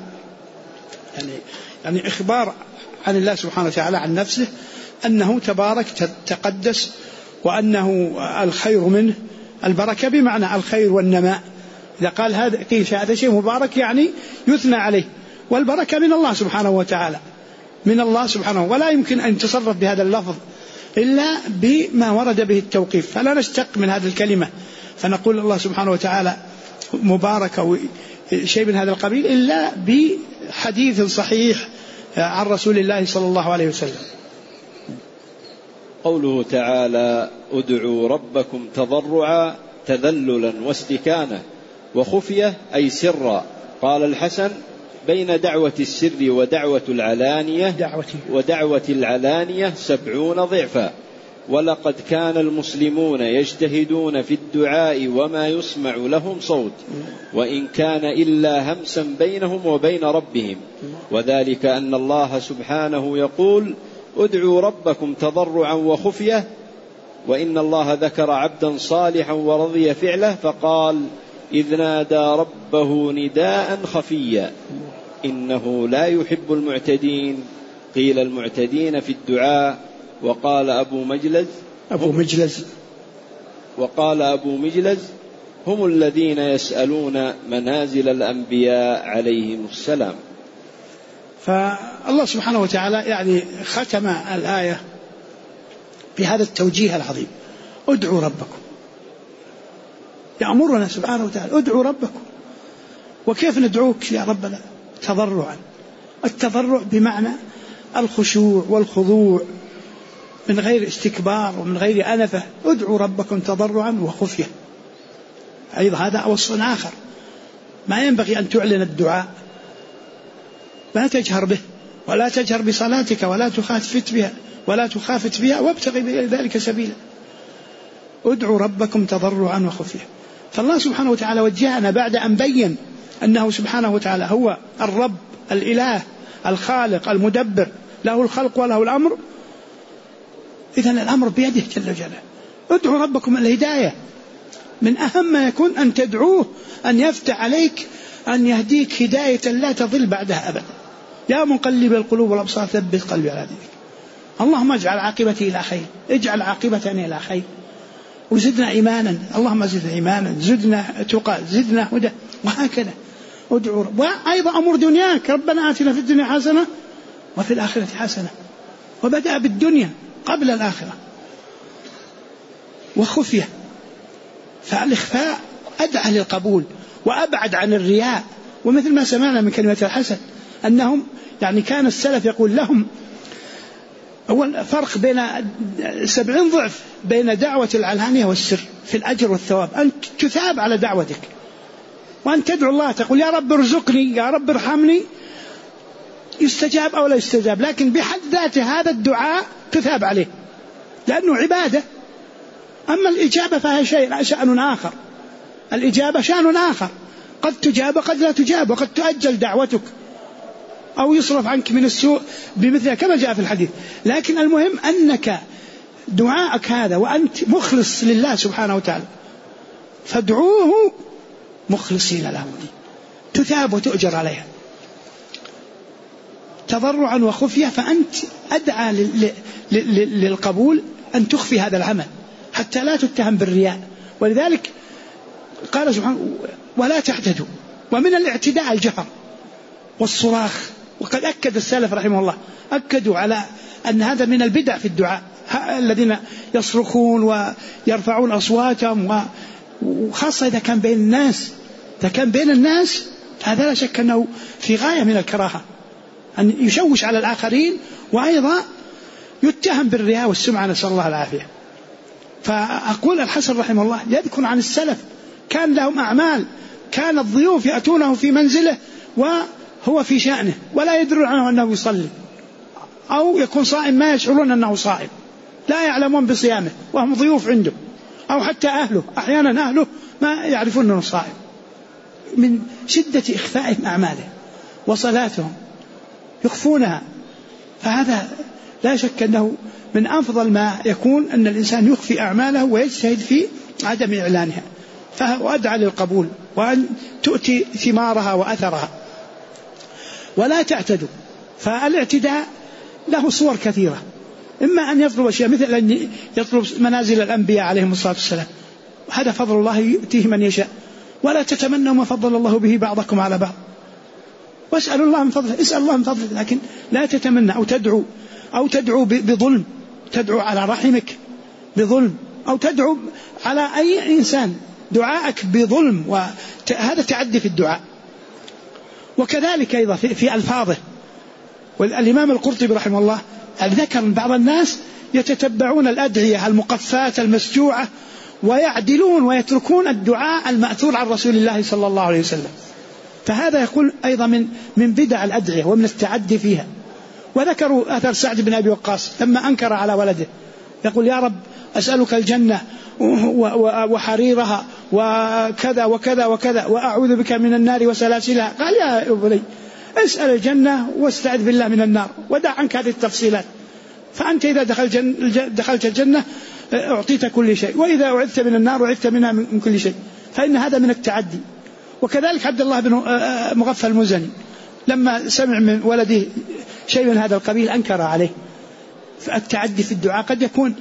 يعني إخبار عن الله سبحانه وتعالى عن نفسه أنه تبارك تقدس، وأنه الخير منه، البركة بمعنى الخير والنماء. إذا قال هذا شيء مبارك يعني يثنى عليه، والبركة من الله سبحانه وتعالى، من الله سبحانه، ولا يمكن أن يتصرف بهذا اللفظ إلا بما ورد به التوقيف. فلا نشتق من هذه الكلمة فنقول الله سبحانه وتعالى مبارك أو شيء من هذا القبيل إلا بحديث صحيح عن رسول الله صلى الله عليه وسلم. قوله تعالى ادعوا ربكم تضرعا تذللا واستكانة وخفية أي سرا. قال الحسن بين دعوة السر ودعوة العلانية 70 ضعفا. ولقد كان المسلمون يجتهدون في الدعاء وما يسمع لهم صوت، وإن كان إلا همسا بينهم وبين ربهم. وذلك أن الله سبحانه يقول ادعوا ربكم تضرعا وخفية. وإن الله ذكر عبدا صالحا ورضي فعله فقال إذ نادى ربه نداء خفيا إنه لا يحب المعتدين. قيل المعتدين في الدعاء. وقال أبو مجلز هم الذين يسألون منازل الأنبياء عليهم السلام. فالله سبحانه وتعالى يعني ختم الآية بهذا التوجيه العظيم: ادعوا ربكم. يأمرنا سبحانه وتعالى ادعوا ربكم. وكيف ندعوك يا ربنا؟ تضرعا. التضرع بمعنى الخشوع والخضوع من غير استكبار ومن غير أنفة. ادعوا ربكم تضرعا وخفية. أيضا هذا وصف آخر، ما ينبغي أن تعلن الدعاء، لا تجهر به، ولا تجهر بصلاتك، ولا تخافت بها وابتغي بذلك سبيلا. ادعوا ربكم تضرعا وخفية. فالله سبحانه وتعالى وجهنا بعد أن بين أنه سبحانه وتعالى هو الرب الإله الخالق المدبر، له الخلق وله الأمر. إذن الأمر بيده جل جلاله. ادعوا ربكم الهداية. من أهم ما يكون أن تدعوه أن يفتح عليك، أن يهديك هداية لا تضل بعدها أبدا. يا مقلب القلوب والأبصار ثبت قلبي على دينك. اللهم اجعل عاقبتي إلى خير، اجعل عاقبتنا إلى خير، وزدنا إيمانا، اللهم زدنا إيمانا، زدنا تقى، زدنا هدى، وهكذا. ادعوا. وأيضا أمور دنياك: ربنا آتنا في الدنيا حسنة وفي الآخرة حسنة. وبدأ بالدنيا قبل الآخرة. وخفية، فالإخفاء أدعى للقبول وأبعد عن الرياء. ومثل ما سمعنا من كلمة الحسن أنهم يعني كان السلف يقول لهم أول فرق بين 70 ضعف بين دعوة العلانية والسر في الأجر والثواب. أن تثاب على دعوتك، وأن تدعو الله تقول يا رب ارزقني، يا رب ارحمني، يستجاب أو لا يستجاب، لكن بحد ذاته هذا الدعاء تثاب عليه لأنه عبادة. أما الإجابة فهي شأن آخر. الإجابة شأن آخر، قد تجاب وقد لا تجاب، وقد تؤجل دعوتك أو يصرف عنك من السوء بمثلها كما جاء في الحديث. لكن المهم أنك دعاءك هذا وأنت مخلص لله سبحانه وتعالى، فادعوه مخلصين له، تثاب وتؤجر عليها تضرعا وخفية. فأنت أدعى للقبول أن تخفي هذا العمل حتى لا تتهم بالرياء. ولذلك قال سبحانه ولا تعتدوا. ومن الاعتداء الجهر والصراخ. وقد أكد السلف رحمه الله، أكدوا على أن هذا من البدع في الدعاء، الذين يصرخون ويرفعون أصواتهم، وخاصة إذا كان بين الناس. إذا كان بين الناس هذا لا شك أنه في غاية من الكراهة، أن يشوش على الآخرين، وأيضا يتهم بالرياء والسمعة، نسأل الله العافية. فأقول الحسن رحمه الله يذكر عن السلف كان لهم أعمال، كان الضيوف يأتونه في منزله وهو في شأنه ولا يدرون عنه أنه يصلي، أو يكون صائم ما يشعرون أنه صائم، لا يعلمون بصيامه وهم ضيوف عنده، أو حتى أهله أحيانا أهله ما يعرفون أنه صائم، من شدة إخفائهم أعمالهم وصلاتهم يخفونها. فهذا لا شك أنه من أفضل ما يكون أن الإنسان يخفي أعماله ويجتهد في عدم إعلانها، وأدعى للقبول وأن تؤتي ثمارها وأثرها. ولا تعتدوا، فالاعتداء له صور كثيرة، إما أن يطلب أشياء مثل أن يطلب منازل الأنبياء عليهم الصلاة والسلام، هذا فضل الله يؤتيه من يشاء. ولا تتمنوا ما فضل الله به بعضكم على بعض، واسألوا الله من فضله، اسأل الله من فضله، لكن لا تتمنى أو تدعو بظلم، تدعو على رحمك بظلم، أو تدعو على أي إنسان دعائك بظلم، وهذا تعدي في الدعاء. وكذلك أيضا في ألفاظه. والإمام القرطبي رحمه الله ذكر بعض الناس يتتبعون الأدعية المقفات المسجوعة ويعدلون ويتركون الدعاء المأثور عن رسول الله صلى الله عليه وسلم، فهذا يقول أيضا من بدع الأدعية ومن التعدي فيها. وذكروا أثر سعد بن أبي وقاص لما أنكر على ولده يقول يا رب أسألك الجنة وحريرها وكذا وكذا وكذا وأعوذ بك من النار وسلاسلها، قال يا بني اسأل الجنة واستعذ بالله من النار ودع عنك هذه التفصيلات، فأنت إذا دخلت الجنة أعطيت كل شيء، وإذا أعذت من النار أعذت منها من كل شيء، فإن هذا من التعدي. وكذلك عبد الله بن مغفل المزني لما سمع من ولده شيء من هذا القبيل أنكر عليه. فالتعدي في الدعاء قد يكون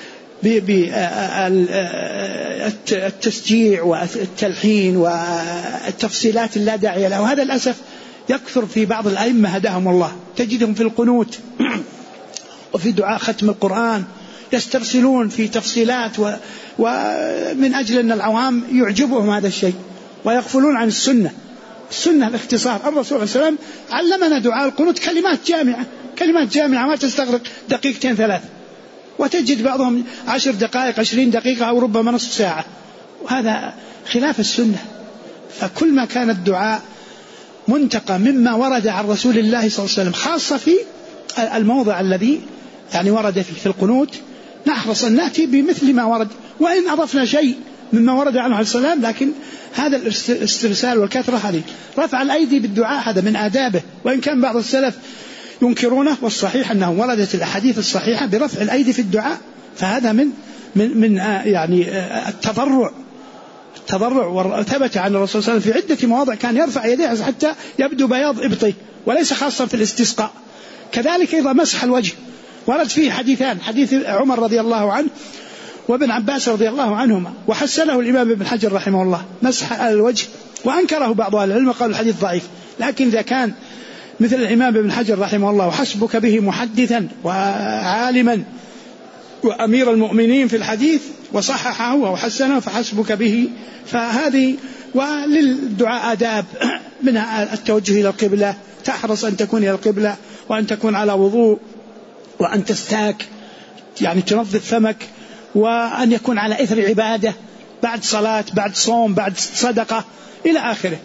بالتشجيع والتلحين والتفصيلات اللا داعي لها، وهذا للأسف يكثر في بعض الأئمة هداهم الله، تجدهم في القنوت وفي دعاء ختم القرآن يسترسلون في تفصيلات ومن أجل أن العوام يعجبهم هذا الشيء ويغفلون عن السنة الاختصار. الرسول عليه السلام علمنا دعاء القنوت كلمات جامعة ما تستغرق دقيقتين ثلاث، وتجد بعضهم 10 دقائق 20 دقيقة أو ربما نصف ساعة، وهذا خلاف السنة. فكل ما كان الدعاء منتقى مما ورد عن رسول الله صلى الله عليه وسلم، خاصة في الموضع الذي يعني ورد فيه في القنوت، نحرص أن نأتي بمثل ما ورد، وإن أضفنا شيء مما ورد عنه عليه السلام، لكن هذا الاسترسال والكثرة هذه. رفع الأيدي بالدعاء هذا من آدابه، وإن كان بعض السلف ينكرونه، والصحيح أنه وردت الأحاديث الصحيحة برفع الأيدي في الدعاء، فهذا من يعني التضرع، وثبت عن الرسول صلى الله عليه وسلم في عدة مواضع كان يرفع يديه حتى يبدو بياض إبطيه، وليس خاصا في الاستسقاء. كذلك أيضا مسح الوجه ورد فيه حديثان، حديث عمر رضي الله عنه وابن عباس رضي الله عنهما، وحسنه الإمام ابن حجر رحمه الله مسح الوجه، وأنكره بعض أهل العلم قالوا الحديث ضعيف، لكن إذا كان مثل الإمام ابن حجر رحمه الله وحسبك به محدثا وعالما وأمير المؤمنين في الحديث وصححه وحسنه فحسبك به، فهذه. وللدعاء آداب، منها التوجه إلى القبلة، تحرص أن تكون إلى القبلة، وأن تكون على وضوء، وأن تستاك يعني تنظف فمك، وأن يكون على إثر عبادة بعد صلاة بعد صوم بعد صدقة إلى آخره.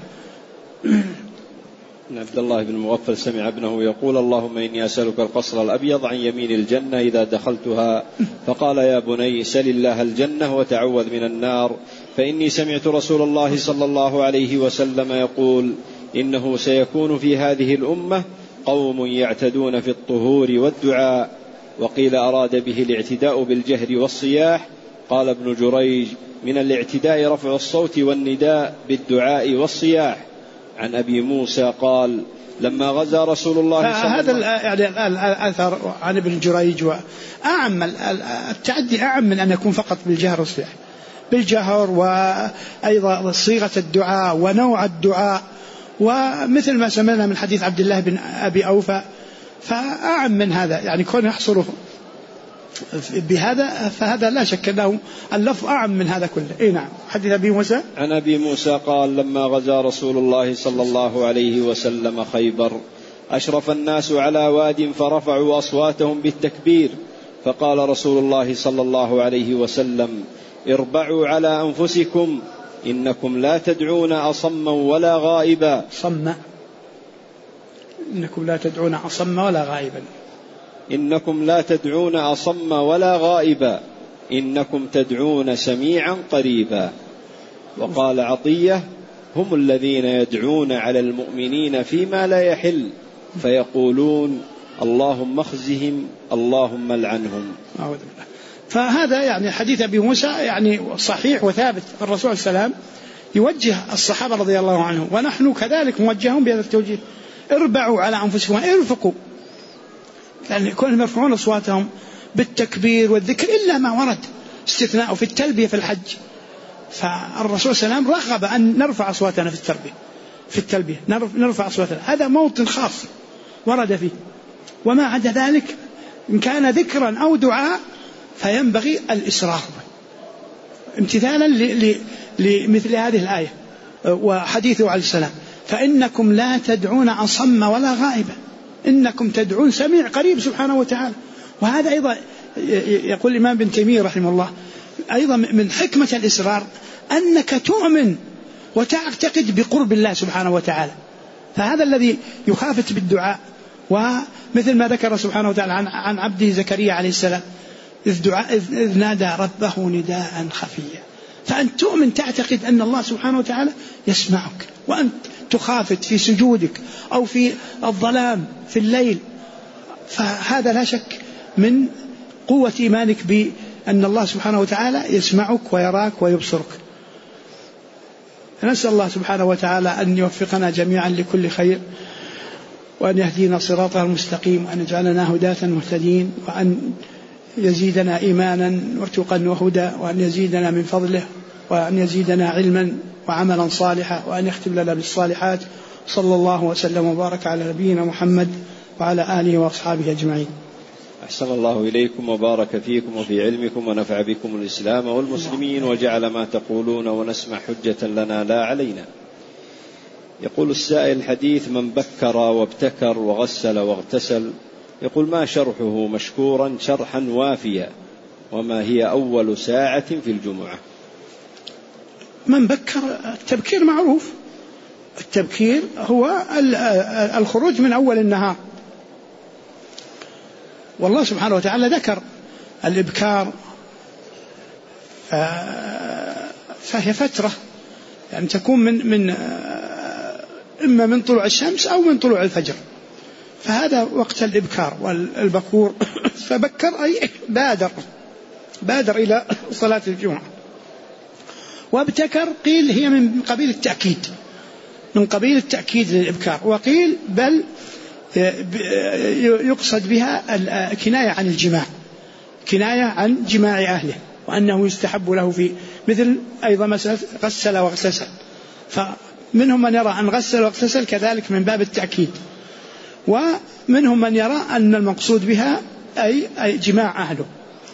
عبد الله بن مغفل سمع ابنه يقول اللهم إني أسألك القصر الأبيض عن يمين الجنة إذا دخلتها، فقال يا بني سل الله الجنة وتعوذ من النار، فإني سمعت رسول الله صلى الله عليه وسلم يقول إنه سيكون في هذه الأمة قوم يعتدون في الطهور والدعاء. وقيل أراد به الاعتداء بالجهر والصياح. قال ابن جريج من الاعتداء رفع الصوت والنداء بالدعاء والصياح. عن أبي موسى قال لما غزا رسول الله صلى الله عليه وسلم. هذا يعني الأثر عن ابن جريج وأعم التعدي أعم من أن يكون فقط بالجهر والصياح، بالجهر وأيضا صيغة الدعاء ونوع الدعاء، ومثل ما سمعنا من حديث عبد الله بن أبي أوفى، فأعم من هذا يعني كون يحصل بهذا، فهذا لا شك أنه اللفظ أعم من هذا كله. نعم. حديث أبي موسى. عن أبي موسى قال لما غزا رسول الله صلى الله عليه وسلم خيبر أشرف الناس على واد فرفعوا أصواتهم بالتكبير، فقال رسول الله صلى الله عليه وسلم: اربعوا على أنفسكم إنكم لا تدعون أصما ولا غائبا. إنكم لا تدعون أصم ولا غائبا. إنكم لا تدعون أصم ولا غائبا، إنكم تدعون سميعا قريبا. وقال عطية: هم الذين يدعون على المؤمنين فيما لا يحل فيقولون: اللهم اخزهم اللهم العنهم. فهذا يعني حديث أبي موسى يعني صحيح وثابت. الرسول صلى الله عليه وسلم يوجه الصحابة رضي الله عنهم، ونحن كذلك موجهون بهذا التوجيه: اربعوا على أنفسكم، ارفقوا، لأن يكونهم يرفعون أصواتهم بالتكبير والذكر إلا ما ورد استثناء في التلبية في الحج. فالرسول صلى الله عليه وسلم رغب أن نرفع أصواتنا في التلبية نرفع أصواتنا، هذا موطن خاص ورد فيه. وما عدا ذلك إن كان ذكرا أو دعاء فينبغي الإسراع امتثالا لمثل هذه الآية وحديثه عليه السلام: فإنكم لا تدعون أصم ولا غائبا، إنكم تدعون سميع قريب سبحانه وتعالى. وهذا أيضا يقول الإمام ابن تيمية رحمه الله أيضا من حكمة الإسرار أنك تؤمن وتعتقد بقرب الله سبحانه وتعالى، فهذا الذي يخافت بالدعاء. ومثل ما ذكر سبحانه وتعالى عن عبده زكريا عليه السلام إذ نادى ربه نداء خفيا، فأنت تؤمن تعتقد أن الله سبحانه وتعالى يسمعك، وأنت تخافت في سجودك أو في الظلام في الليل. فهذا لا شك من قوة إيمانك بأن الله سبحانه وتعالى يسمعك ويراك ويبصرك. نسأل الله سبحانه وتعالى أن يوفقنا جميعا لكل خير، وأن يهدينا صراطه المستقيم، وأن يجعلنا هداة مهتدين، وأن يزيدنا إيمانا وتقا وهدى، وأن يزيدنا من فضله، وأن يزيدنا علما وعملا صالحا، وأن يختم لنا بالصالحات. صلى الله وسلم وبارك على نبينا محمد وعلى آله وأصحابه أجمعين. أحسن الله إليكم وبارك فيكم وفي علمكم ونفع بكم الإسلام والمسلمين، وجعل ما تقولون ونسمع حجة لنا لا علينا. يقول السائل: الحديث من بكر وابتكر وغسل واغتسل، يقول: ما شرحه مشكورا شرحا وافيا، وما هي أول ساعة في الجمعة؟ من بكر، التبكير معروف، التبكير هو الخروج من أول النهار، والله سبحانه وتعالى ذكر الإبكار، فهي فترة يعني تكون من إما من طلوع الشمس أو من طلوع الفجر، فهذا وقت الإبكار والبكور. فبكر أي بادر إلى صلاة الجمعة. وابتكر قيل هي من قبيل التأكيد للإبكار، وقيل بل يقصد بها كناية عن الجماع، كناية عن جماع أهله، وأنه يستحب له في مثل أيضا مسألة غسل واغتسل، فمنهم من يرى أن غسل واغتسل كذلك من باب التأكيد، ومنهم من يرى أن المقصود بها أي جماع أهله.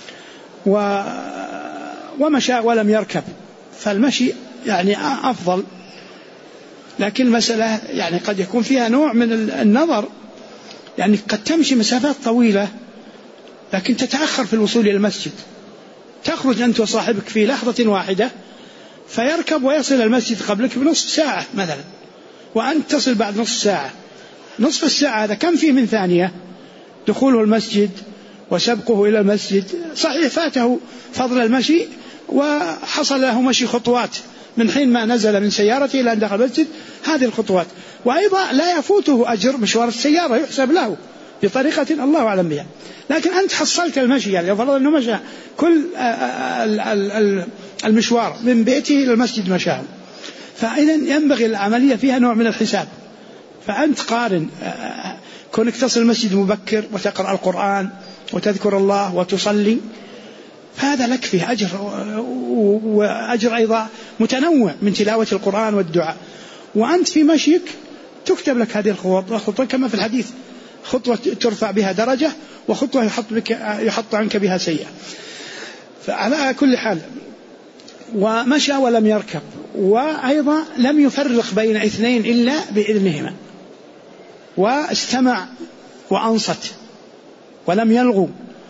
ومشى ولم يركب، فالمشي يعني أفضل، لكن المسألة يعني قد يكون فيها نوع من النظر، يعني قد تمشي مسافات طويلة لكن تتأخر في الوصول إلى المسجد، تخرج أنت وصاحبك في لحظة واحدة فيركب ويصل المسجد قبلك بنصف ساعة مثلا، وأنت تصل بعد نصف ساعة. نصف الساعة هذا كم فيه من ثانية دخوله المسجد وسبقه إلى المسجد؟ صحيح فاته فضل المشي وحصل له مشي خطوات من حين ما نزل من سيارته إلى أن دخل المسجد، هذه الخطوات. وأيضا لا يفوته أجر مشوار السيارة، يحسب له بطريقة الله أعلم بها. لكن أنت حصلت المشي، يعني فرض أنه مشى كل المشوار من بيته إلى المسجد مشاه، فإذا ينبغي العملية فيها نوع من الحساب. فأنت قارن كونك تصل المسجد مبكر وتقرأ القرآن وتذكر الله وتصلي، فهذا لك فيه أجر، وأجر أيضا متنوع من تلاوة القرآن والدعاء. وأنت في مشيك تكتب لك هذه الخطوة كما في الحديث: خطوة ترفع بها درجة، وخطوة يحط عنك بها سيئة. فعلى كل حال ومشى ولم يركب، وأيضا لم يفرق بين اثنين إلا بإذنهما، واستمع وأنصت ولم يلغو،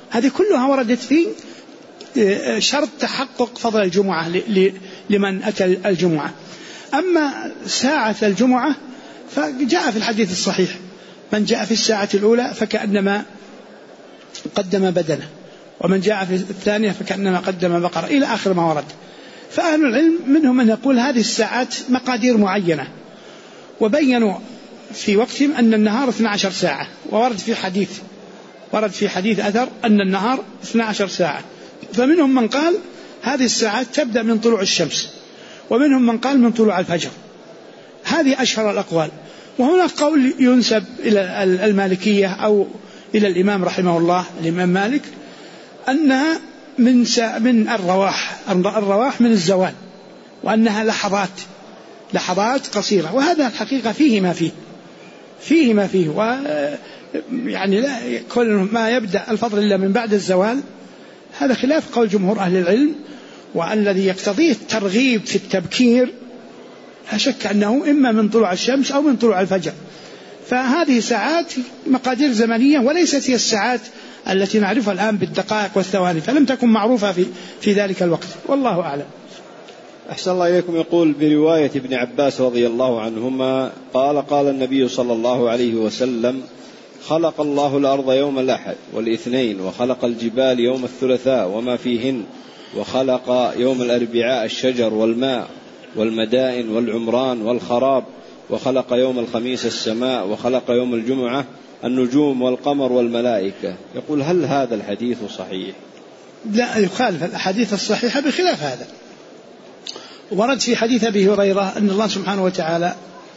هذه كلها وردت في شرط تحقق فضل الجمعة لمن أتى الجمعة. أما ساعة الجمعة فجاء في الحديث الصحيح: من جاء في الساعة الأولى فكأنما قدم بدنه، ومن جاء في الثانية فكأنما قدم بقرة، إلى آخر ما ورد. فأهل العلم منهم من يقول هذه الساعات مقادير معينة، وبينوا في وقتهم أن النهار 12 ساعة، وورد في حديث أثر أن النهار 12 ساعة. فمنهم من قال هذه الساعات تبدأ من طلوع الشمس، ومنهم من قال من طلوع الفجر. هذه أشهر الأقوال. وهناك قول ينسب إلى المالكية أو إلى الإمام رحمه الله، الإمام مالك، أنها من الرواح من الزوال، وأنها لحظات قصيرة. وهذا الحقيقة فيه ما فيه يعني لا كل ما يبدأ الفضل إلا من بعد الزوال، هذا خلاف قول جمهور أهل العلم. والذي يقتضيه الترغيب في التبكير لا شك أنه إما من طلوع الشمس أو من طلوع الفجر. فهذه ساعات مقادير زمنية، وليست هي الساعات التي نعرفها الآن بالدقائق والثواني، فلم تكن معروفة في ذلك الوقت، والله أعلم. أحسن الله إليكم. يقول برواية ابن عباس رضي الله عنهما قال النبي صلى الله عليه وسلم: خلق الله الأرض يوم الأحد والاثنين، وخلق الجبال يوم الثلاثاء وما فيهن، وخلق يوم الأربعاء الشجر والماء والمدائن والعمران والخراب، وخلق يوم الخميس السماء، وخلق يوم الجمعة النجوم والقمر والملائكة. يقول هل هذا الحديث صحيح؟ لا، يخالف الأحاديث الصحيحة بخلاف هذا. ورد في حديث أبي هريرة أن الله سبحانه وتعالى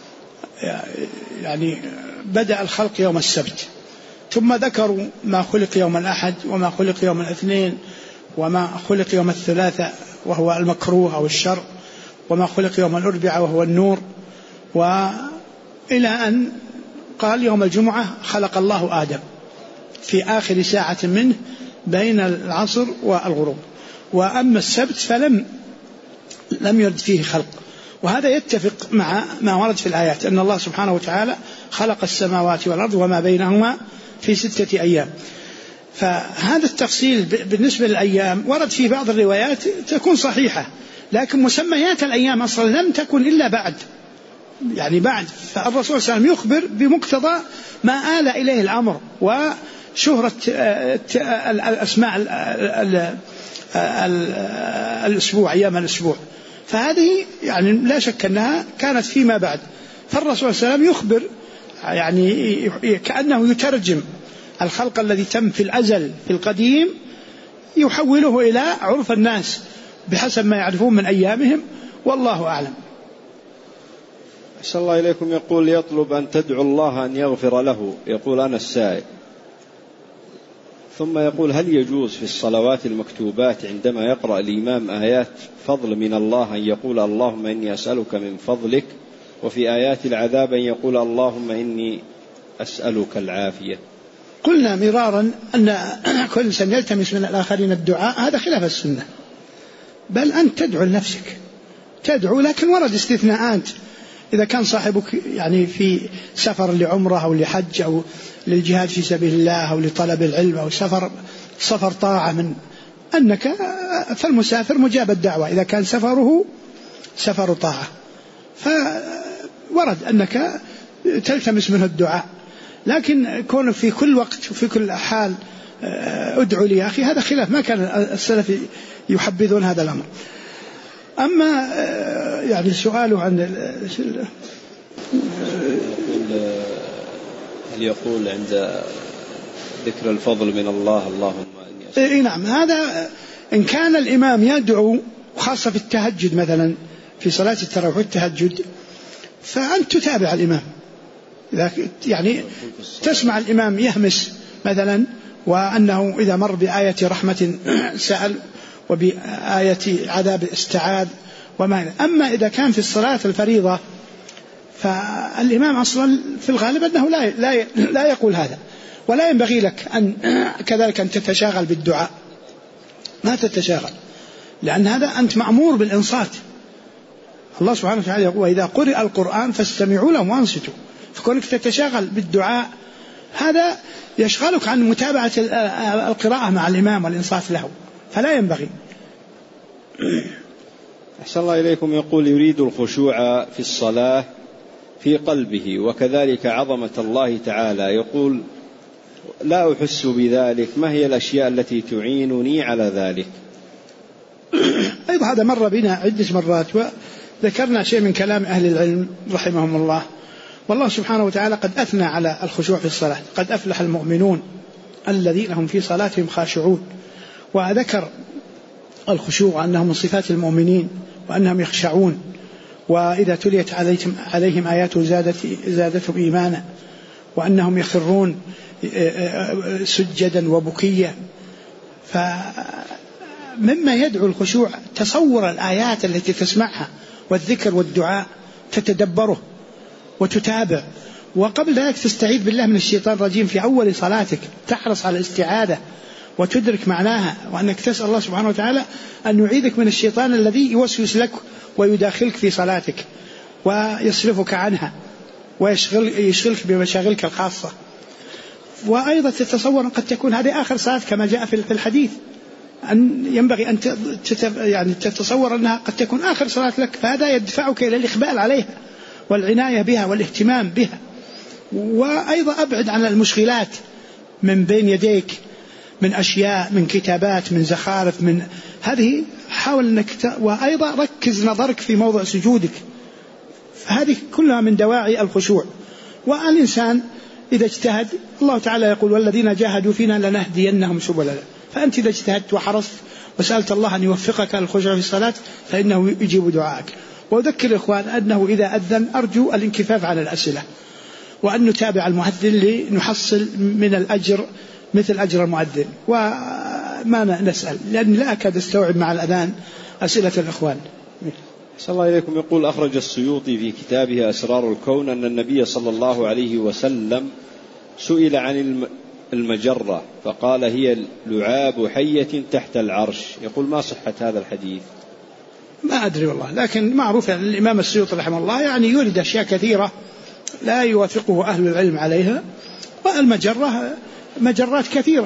يعني بدأ الخلق يوم السبت، ثم ذكروا ما خلق يوم الأحد، وما خلق يوم الاثنين، وما خلق يوم الثلاثاء وهو المكروه أو الشر، وما خلق يوم الأربعاء وهو النور، وإلى أن قال يوم الجمعة خلق الله آدم في آخر ساعة منه بين العصر والغروب. وأما السبت فلم يرد فيه خلق. وهذا يتفق مع ما ورد في الآيات أن الله سبحانه وتعالى خلق السماوات والأرض وما بينهما في 6 أيام. فهذا التفصيل بالنسبة للأيام ورد في بعض الروايات تكون صحيحة، لكن مسميات الأيام أصلا لم تكن إلا بعد. فالرسول صلى الله عليه وسلم يخبر بمقتضى ما آل إليه الأمر وشهرة الأسماء الأسبوع، أيام الأسبوع. فهذه يعني لا شك أنها كانت فيما بعد. فالرسول صلى الله عليه وسلم يخبر يعني كأنه يترجم الخلق الذي تم في الأزل في القديم، يحوله إلى عرف الناس بحسب ما يعرفون من أيامهم، والله أعلم. أحسن الله إليكم. يقول يطلب أن تدعو الله أن يغفر له. يقول أنا السائل. ثم يقول هل يجوز في الصلوات المكتوبات عندما يقرأ الإمام آيات فضل من الله أن يقول اللهم إني أسألك من فضلك، وفي آيات العذاب أن يقول اللهم إني أسألك العافية؟ قلنا مرارا أن كل إنسان يلتمس من الآخرين الدعاء، هذا خلاف السنة. بل أنت تدعو لنفسك، تدعو، لكن ورد استثناءات. إذا كان صاحبك يعني في سفر لعمره أو لحج أو للجهاد في سبيل الله أو لطلب العلم أو سفر طاعة، من أنك فالمسافر مجاب الدعوة إذا كان سفره سفر طاعة، فورد أنك تلتمس منه الدعاء. لكن كون في كل وقت وفي كل حال ادعو لي يا أخي، هذا خلاف، ما كان السلف يحبذون هذا الأمر. أما يعني سؤاله عن هل يقول عند ذكر الفضل من الله اللهم إني نعم، هذا إن كان الإمام يدعو خاصة في التهجد مثلا، في صلاة التراويح والتهجد، فأنت تتابع الإمام. يعني تسمع الإمام يهمس مثلا، وأنه إذا مر بآية رحمة سأل وبآية عذاب استعاذ وما. أما إذا كان في الصلاة الفريضة فالإمام أصلا في الغالب أنه لا يقول هذا، ولا ينبغي لك أن كذلك أن تتشاغل بالدعاء، ما تتشاغل، لأن هذا أنت مأمور بالإنصات. الله سبحانه وتعالى يقول وإذا قرئ القرآن فاستمعوا له وانصتوا. فكونك تتشاغل بالدعاء هذا يشغلك عن متابعة القراءة مع الإمام والإنصات له، فلا ينبغي. أحسن الله إليكم. يقول يريد الخشوع في الصلاة في قلبه وكذلك عظمة الله تعالى، يقول لا أحس بذلك، ما هي الأشياء التي تعينني على ذلك؟ أيضا هذا مر بنا عدة مرات وذكرنا شيء من كلام أهل العلم رحمهم الله. والله سبحانه وتعالى قد أثنى على الخشوع في الصلاة، قد أفلح المؤمنون الذين هم في صلاتهم خاشعون، وذكر الخشوع أنه من صفات المؤمنين وأنهم يخشعون، وإذا تليت عليهم آياته زادتهم إيمانا، وأنهم يخرون سجدا وبكيا. فمما يدعو الخشوع تصور الآيات التي تسمعها والذكر والدعاء، تتدبره وتتابع، وقبل ذلك تستعيذ بالله من الشيطان الرجيم في أول صلاتك، تحرص على الاستعاذة وتدرك معناها، وأنك تسأل الله سبحانه وتعالى أن يعيذك من الشيطان الذي يوسوس لك ويداخلك في صلاتك ويصرفك عنها ويشغلك بمشاغلك الخاصة. وأيضا تتصور قد تكون هذه آخر صلاة كما جاء في الحديث، أن ينبغي أن يعني تتصور أنها قد تكون آخر صلاة لك، فهذا يدفعك إلى الإقبال عليها والعناية بها والاهتمام بها. وأيضا أبعد عن المشغلات من بين يديك من أشياء، من كتابات، من زخارف، من هذه حاول أنك وأيضا ركز نظرك في موضع سجودك، هذه كلها من دواعي الخشوع. والإنسان إذا اجتهد، الله تعالى يقول والذين جاهدوا فينا لنهدينهم سبلنا، فأنت إذا اجتهدت وحرصت وسألت الله أن يوفقك الخشوع في الصلاة فإنه يجيب دعائك. وأذكر الإخوان أنه إذا أذن أرجو الانكفاف عن الأسئلة، وأن نتابع المؤذن لنحصل من الأجر مثل أجر المؤذن، وما نسأل لأن لا أكاد استوعب مع الأذان أسئلة الإخوان. صلى الله عليكم. يقول أخرج السيوطي في كتابه أسرار الكون أن النبي صلى الله عليه وسلم سئل عن المجرة فقال هي لعاب حية تحت العرش، يقول ما صحة هذا الحديث؟ ما أدري والله، لكن معروف أن الإمام السيوطي رحمه الله يعني يورد أشياء كثيرة لا يوافقه أهل العلم عليها، والمجرة مجرات كثيرة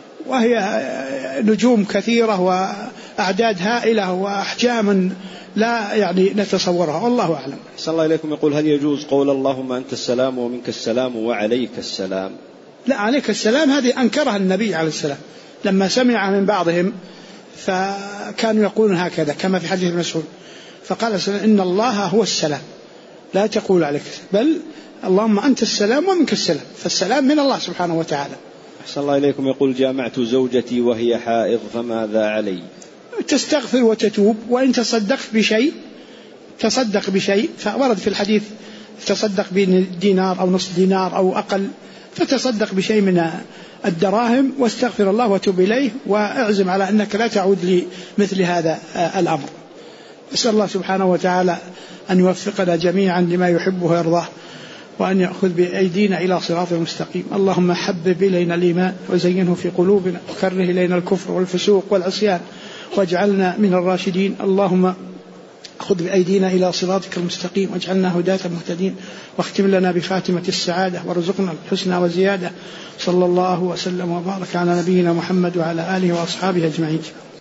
وهي نجوم كثيرة وأعداد هائلة وأحجام لا يعني نتصورها، والله أعلم. صلى الله عليكم. يقول هل يجوز قول اللهم أنت السلام ومنك السلام وعليك السلام؟ لا، عليك السلام هذه أنكرها النبي عليه السلام لما سمع من بعضهم، فكانوا يقولون هكذا كما في حديث مسعود، فقال إن الله هو السلام لا تقول عليك، بل اللهم أنت السلام ومنك السلام، فالسلام من الله سبحانه وتعالى. أحسن الله إليكم. يقول جامعت زوجتي وهي حائض فماذا علي؟ تستغفر وتتوب، وإن تصدق بشيء فورد في الحديث تصدق بدينار أو نصف دينار أو أقل، فتصدق بشيء من الدراهم واستغفر الله وتوب إليه، واعزم على أنك لا تعود لمثل هذا الأمر. أسأل الله سبحانه وتعالى أن يوفقنا جميعا لما يحبه ويرضاه، وأن يأخذ بأيدينا إلى صراط المستقيم. اللهم حبب إلينا الإيمان وزينه في قلوبنا وكره إلينا الكفر والفسوق والعصيان واجعلنا من الراشدين. اللهم خذ بأيدينا إلى صراطك المستقيم واجعلنا هداة مهتدين، واختم لنا بخاتمة السعادة وارزقنا الحسنى وزيادة. صلى الله وسلم وبارك على نبينا محمد وعلى آله وأصحابه أجمعين.